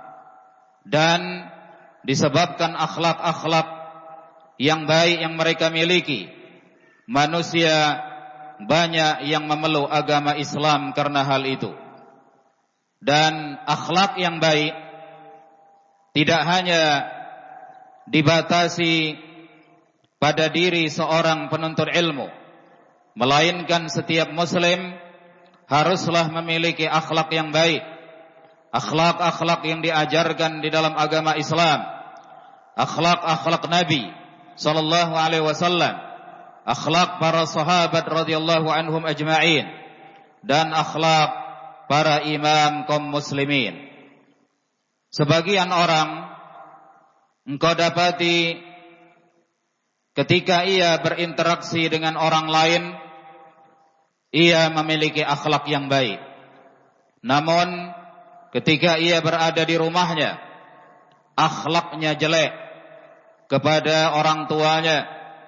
Dan disebabkan akhlak-akhlak yang baik yang mereka miliki, manusia banyak yang memeluk agama Islam karena hal itu. Dan akhlak yang baik tidak hanya dibatasi pada diri seorang penuntut ilmu, melainkan setiap muslim haruslah memiliki akhlak yang baik, akhlak-akhlak yang diajarkan di dalam agama Islam, akhlak-akhlak Nabi sallallahu alaihi wasallam, akhlak para sahabat radhiyallahu anhum ajma'in, dan akhlak para imam kaum muslimin. Sebagian orang engkau dapati ketika ia berinteraksi dengan orang lain, ia memiliki akhlak yang baik. Namun ketika ia berada di rumahnya, akhlaknya jelek kepada orang tuanya,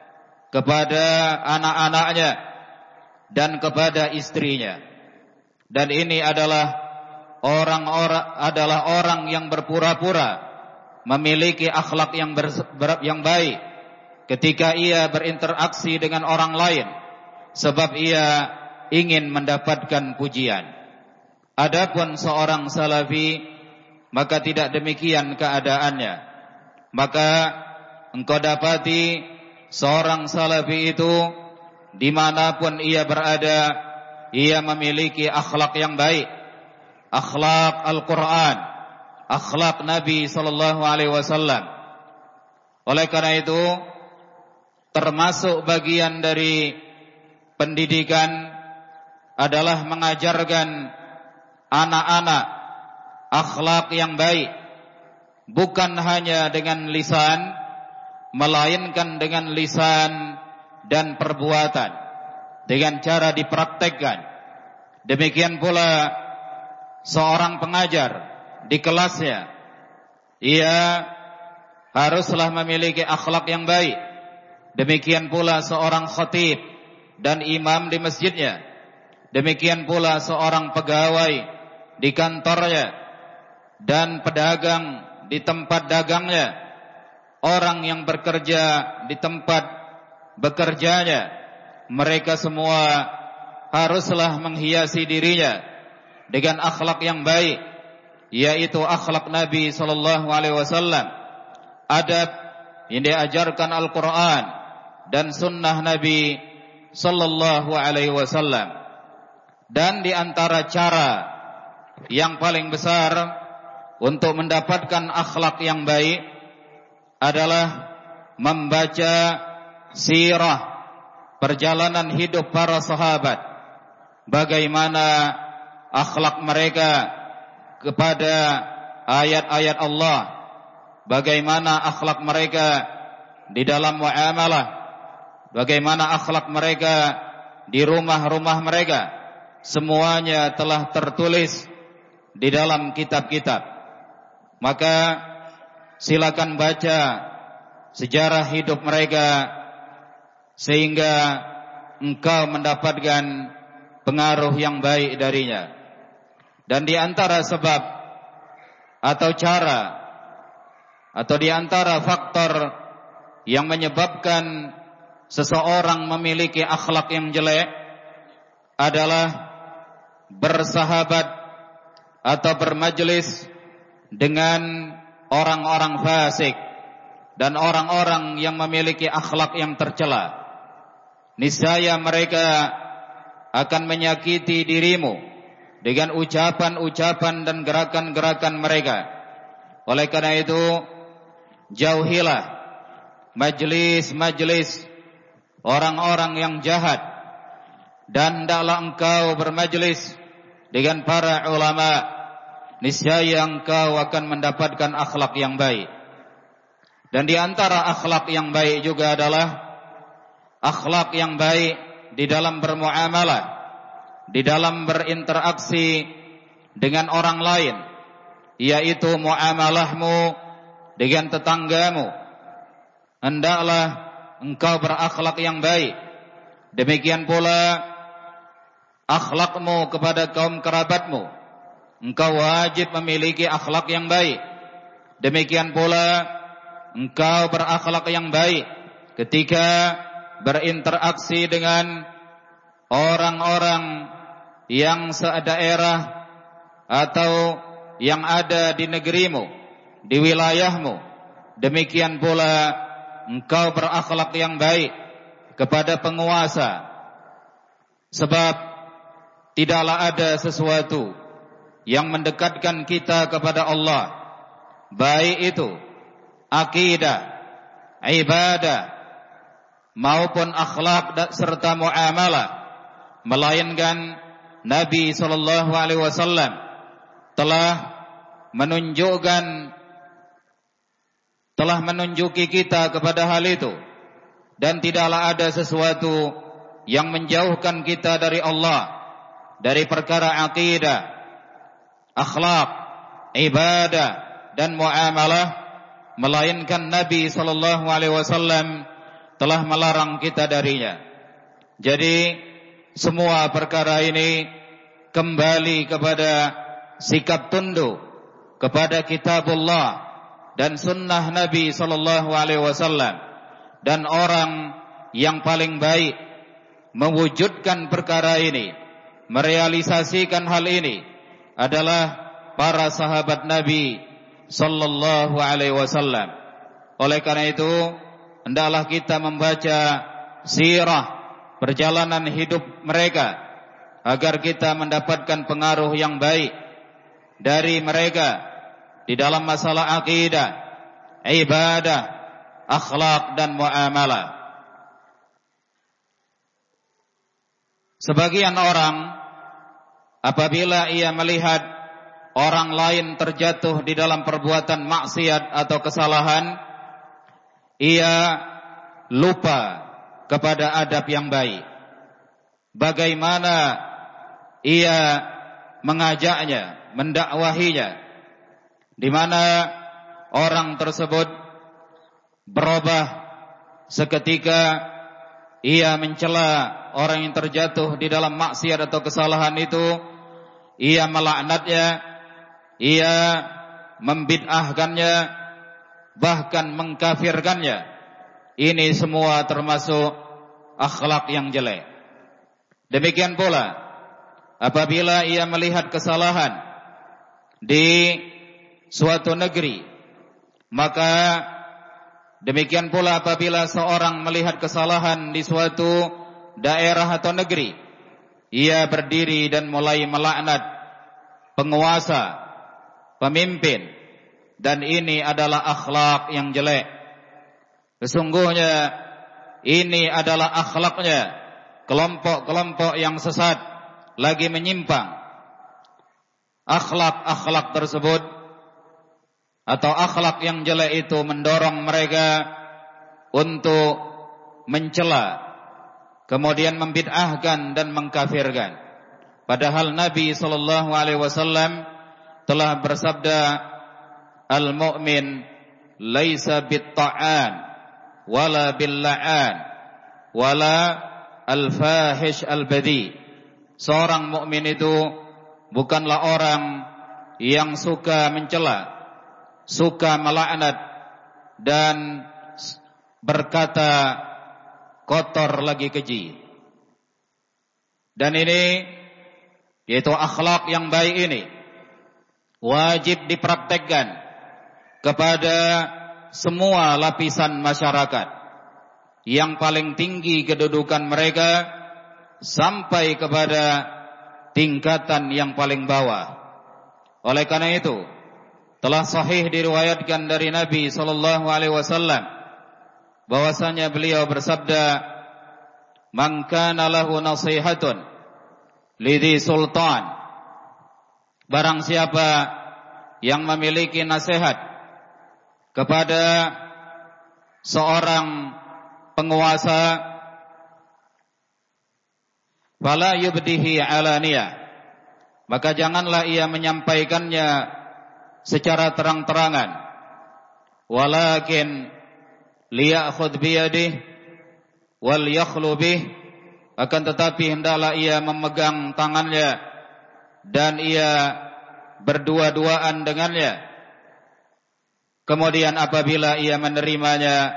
kepada anak-anaknya, dan kepada istrinya. Dan ini adalah orang-orang adalah orang yang berpura-pura memiliki akhlak yang ber, ber, yang baik ketika ia berinteraksi dengan orang lain, sebab ia ingin mendapatkan pujian. Adapun seorang salafi, maka tidak demikian keadaannya. Maka engkau dapati seorang salafi itu dimanapun ia berada, ia memiliki akhlak yang baik, akhlak Al-Quran, akhlak Nabi sallallahu alaihi wasallam. Oleh karena itu, termasuk bagian dari pendidikan adalah mengajarkan anak-anak akhlak yang baik, bukan hanya dengan lisan, melainkan dengan lisan dan perbuatan, dengan cara dipraktekkan. Demikian pula seorang pengajar di kelasnya, ia haruslah memiliki akhlak yang baik. Demikian pula seorang khatib dan imam di masjidnya. Demikian pula seorang pegawai di kantornya dan pedagang di tempat dagangnya, orang yang bekerja di tempat bekerjanya. Mereka semua haruslah menghiasi dirinya dengan akhlak yang baik, yaitu akhlak Nabi sallallahu alaihi wasallam, adab yang diajarkan Al-Quran dan sunnah Nabi sallallahu alaihi wasallam. Dan di antara cara yang paling besar untuk mendapatkan akhlak yang baik adalah membaca sirah, perjalanan hidup para sahabat, bagaimana akhlak mereka kepada ayat-ayat Allah, bagaimana akhlak mereka di dalam muamalah, bagaimana akhlak mereka di rumah-rumah mereka. Semuanya telah tertulis di dalam kitab-kitab. Maka silakan baca sejarah hidup mereka sehingga engkau mendapatkan pengaruh yang baik darinya. Dan di antara sebab atau cara atau di antara faktor yang menyebabkan seseorang memiliki akhlak yang jelek adalah bersahabat atau bermajlis dengan orang-orang fasik dan orang-orang yang memiliki akhlak yang tercela. Niscaya mereka akan menyakiti dirimu dengan ucapan-ucapan dan gerakan-gerakan mereka. Oleh karena itu, jauhilah majlis-majlis orang-orang yang jahat, dan hendaklah engkau bermajlis dengan para ulama. Niscaya engkau akan mendapatkan akhlak yang baik. Dan di antara akhlak yang baik juga adalah akhlak yang baik di dalam bermuamalah, di dalam berinteraksi dengan orang lain, yaitu muamalahmu dengan tetanggamu. Hendaklah engkau berakhlak yang baik. Demikian pula akhlakmu kepada kaum kerabatmu, engkau wajib memiliki akhlak yang baik. Demikian pula engkau berakhlak yang baik ketika berinteraksi dengan orang-orang yang sedaerah atau yang ada di negerimu, di wilayahmu. Demikian pula engkau berakhlak yang baik kepada penguasa, sebab tidaklah ada sesuatu yang mendekatkan kita kepada Allah, baik itu akidah, ibadah, maupun akhlak serta muamalah, melainkan Nabi sallallahu alaihi wasallam telah menunjukkan telah menunjuki kita kepada hal itu, dan tidaklah ada sesuatu yang menjauhkan kita dari Allah, dari perkara akidah, akhlak, ibadah dan muamalah, melainkan Nabi sallallahu alaihi wasallam telah melarang kita darinya. Jadi semua perkara ini kembali kepada sikap tunduk kepada kitabullah dan sunnah Nabi sallallahu alaihi wasallam, dan orang yang paling baik mewujudkan perkara ini, merealisasikan hal ini adalah para sahabat Nabi sallallahu alaihi wasallam. Oleh karena itu, hendaklah kita membaca sirah perjalanan hidup mereka agar kita mendapatkan pengaruh yang baik dari mereka di dalam masalah akidah, ibadah, akhlak dan muamalah. Sebagian orang apabila ia melihat orang lain terjatuh di dalam perbuatan maksiat atau kesalahan, ia lupa kepada adab yang baik. Bagaimana ia mengajaknya, mendakwahinya, di mana orang tersebut berubah seketika ia mencela orang yang terjatuh di dalam maksiat atau kesalahan itu, ia melaknatnya, ia membid'ahkannya, bahkan mengkafirkannya. Ini semua termasuk akhlak yang jelek. Demikian pula apabila ia melihat kesalahan di suatu negeri, maka demikian pula apabila seorang melihat kesalahan di suatu daerah atau negeri, ia berdiri dan mulai melaknat penguasa, pemimpin, dan ini adalah akhlak yang jelek. Sesungguhnya ini adalah akhlaknya kelompok-kelompok yang sesat, lagi menyimpang. Akhlak-akhlak tersebut atau akhlak yang jelek itu mendorong mereka untuk mencela, kemudian membid'ahkan dan mengkafirkan. Padahal Nabi sallallahu alaihi wasallam telah bersabda, al-mu'min laisa bit-ta'an wala bil-la'an wala al-fahish al-badi. Seorang mukmin itu bukanlah orang yang suka mencela, suka melaknat dan berkata kotor lagi keji. Dan ini yaitu akhlak yang baik ini wajib dipraktekkan kepada semua lapisan masyarakat, yang paling tinggi kedudukan mereka sampai kepada tingkatan yang paling bawah. Oleh karena itu, telah sahih diriwayatkan dari Nabi sallallahu alaihi wasallam bahwasanya beliau bersabda, "Man kana lahu nasihatun lidhi sultan." Barang siapa yang memiliki nasihat kepada seorang penguasa, fala yubdihi alaniyah, maka janganlah ia menyampaikannya secara terang-terangan, walakin liya'khudh biyadihi wal yakhlu bih, akan tetapi hendaklah ia memegang tangannya dan ia berdua-duaan dengannya. Kemudian apabila ia menerimanya,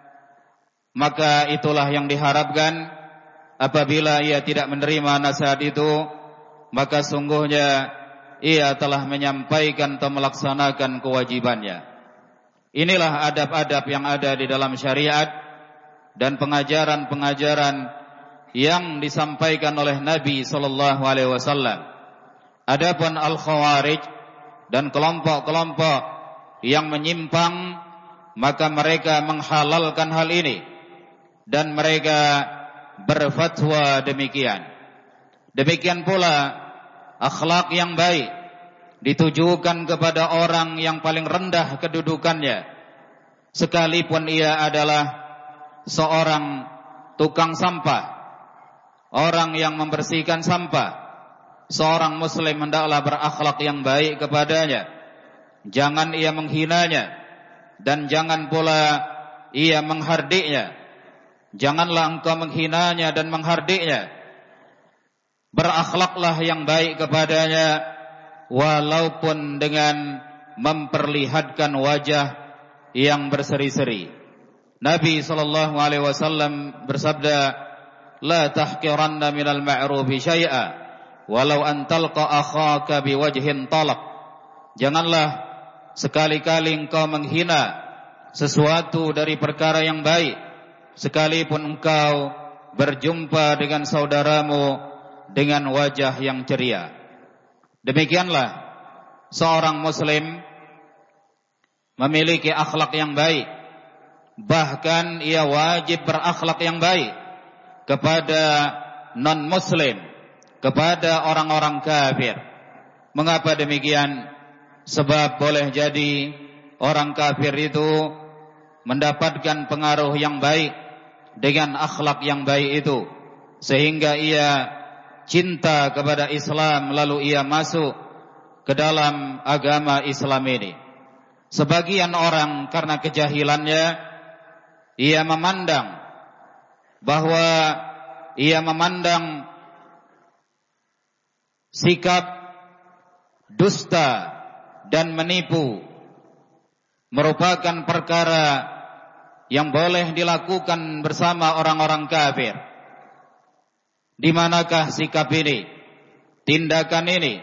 maka itulah yang diharapkan. Apabila ia tidak menerima nasihat itu, maka sungguhnya ia telah menyampaikan atau melaksanakan kewajibannya. Inilah adab-adab yang ada di dalam syariat dan pengajaran-pengajaran yang disampaikan oleh Nabi sallallahu alaihi wasallam. Adapun al-khawarij dan kelompok-kelompok yang menyimpang, maka mereka menghalalkan hal ini dan mereka berfatwa demikian. Demikian pula akhlak yang baik ditujukan kepada orang yang paling rendah kedudukannya, sekalipun ia adalah seorang tukang sampah, orang yang membersihkan sampah. Seorang muslim hendaklah berakhlak yang baik kepadanya. Jangan ia menghinanya dan jangan pula ia menghardiknya. Janganlah engkau menghinanya dan menghardiknya. Berakhlaklah yang baik kepadanya, walaupun dengan memperlihatkan wajah yang berseri-seri. Nabi sallallahu alaihi wasallam bersabda, "La tahqiranna minal ma'rufi syai'a, walau an talqa akhaka biwajhin talaq." Janganlah sekali-kali engkau menghina sesuatu dari perkara yang baik, sekalipun engkau berjumpa dengan saudaramu dengan wajah yang ceria. Demikianlah seorang muslim memiliki akhlak yang baik. Bahkan ia wajib berakhlak yang baik kepada non-muslim, kepada orang-orang kafir. Mengapa demikian? Sebab boleh jadi orang kafir itu mendapatkan pengaruh yang baik dengan akhlak yang baik itu, sehingga ia cinta kepada Islam, lalu ia masuk ke dalam agama Islam ini. Sebagian orang karena kejahilannya, ia memandang bahwa ia memandang sikap dusta dan menipu merupakan perkara yang boleh dilakukan bersama orang-orang kafir. Di manakah sikap ini, tindakan ini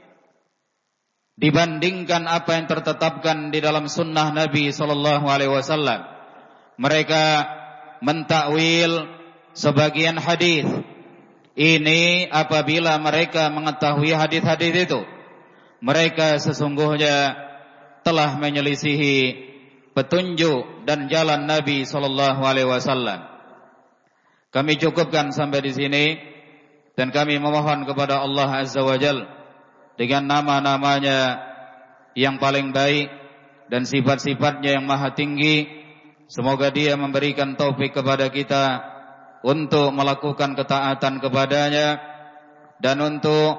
dibandingkan apa yang tertetapkan di dalam sunnah Nabi sallallahu alaihi wasallam? Mereka mentakwil sebagian hadis ini. Apabila mereka mengetahui hadis-hadis itu, mereka sesungguhnya telah menyelisihi petunjuk dan jalan Nabi sallallahu alaihi wasallam. Kami cukupkan sampai di sini dan kami memohon kepada Allah Azza wa Jalla dengan nama-namanya yang paling baik dan sifat-sifatnya yang maha tinggi, semoga Dia memberikan taufik kepada kita untuk melakukan ketaatan kepadanya dan untuk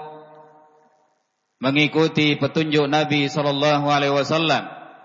mengikuti petunjuk Nabi sallallahu alaihi wasallam,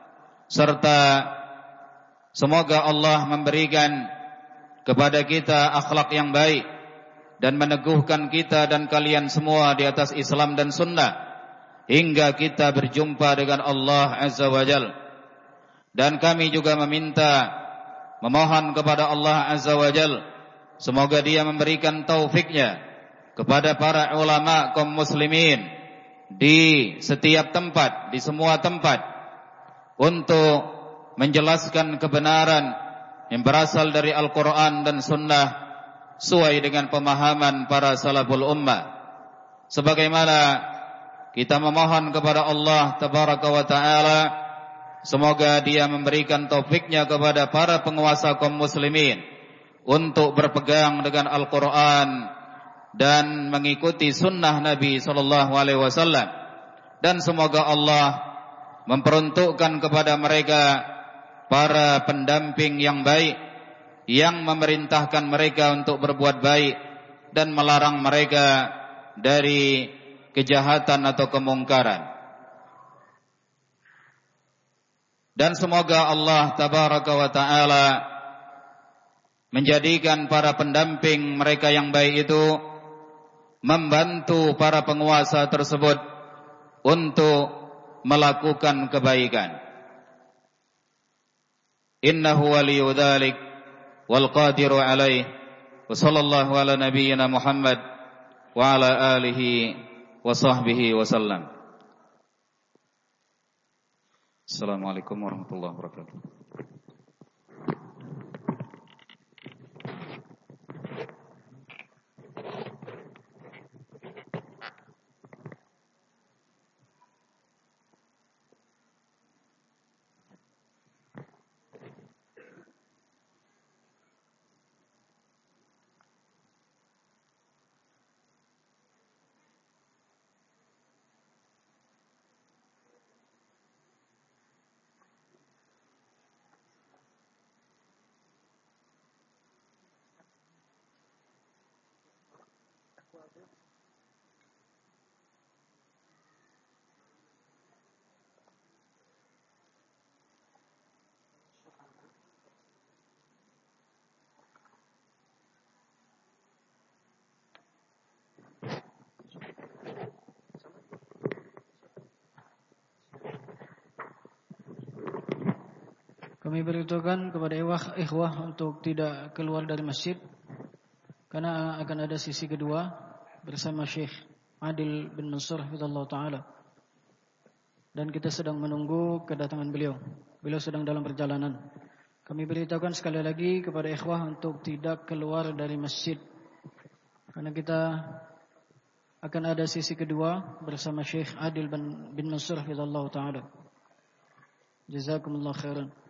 serta semoga Allah memberikan kepada kita akhlak yang baik dan meneguhkan kita dan kalian semua di atas Islam dan sunnah hingga kita berjumpa dengan Allah Azza wa Jalla. Dan kami juga meminta, memohon kepada Allah Azza wa Jalla, semoga Dia memberikan taufiknya kepada para ulama kaum muslimin di setiap tempat, di semua tempat, untuk menjelaskan kebenaran yang berasal dari Al-Quran dan Sunnah sesuai dengan pemahaman para salaful ummah. Sebagaimana kita memohon kepada Allah Tabaraka wa Ta'ala, semoga Dia memberikan taufiknya kepada para penguasa kaum muslimin untuk berpegang dengan Al-Quran dan mengikuti sunnah Nabi sallallahu alaihi wasallam, dan semoga Allah memperuntukkan kepada mereka para pendamping yang baik yang memerintahkan mereka untuk berbuat baik dan melarang mereka dari kejahatan atau kemungkaran. Dan semoga Allah Tabaraka wa Ta'ala menjadikan para pendamping mereka yang baik itu membantu para penguasa tersebut untuk melakukan kebaikan. Innahu waliyyu dzalik wal qadiru alaih. Wa sallallahu ala nabiyyina Muhammad wa ala alihi wa sahbihi wasallam. Assalamualaikum warahmatullahi wabarakatuh. Kami beritahukan kepada ikhwah, ikhwah untuk tidak keluar dari masjid karena akan ada sisi kedua bersama Syekh Adil bin Mansur hafizallahu taala. Dan kita sedang menunggu kedatangan beliau. Beliau sedang dalam perjalanan. Kami beritahukan sekali lagi kepada ikhwah untuk tidak keluar dari masjid karena kita akan ada sisi kedua bersama Syekh Adil bin Mansur hafizallahu taala. Jazakumullah khairan.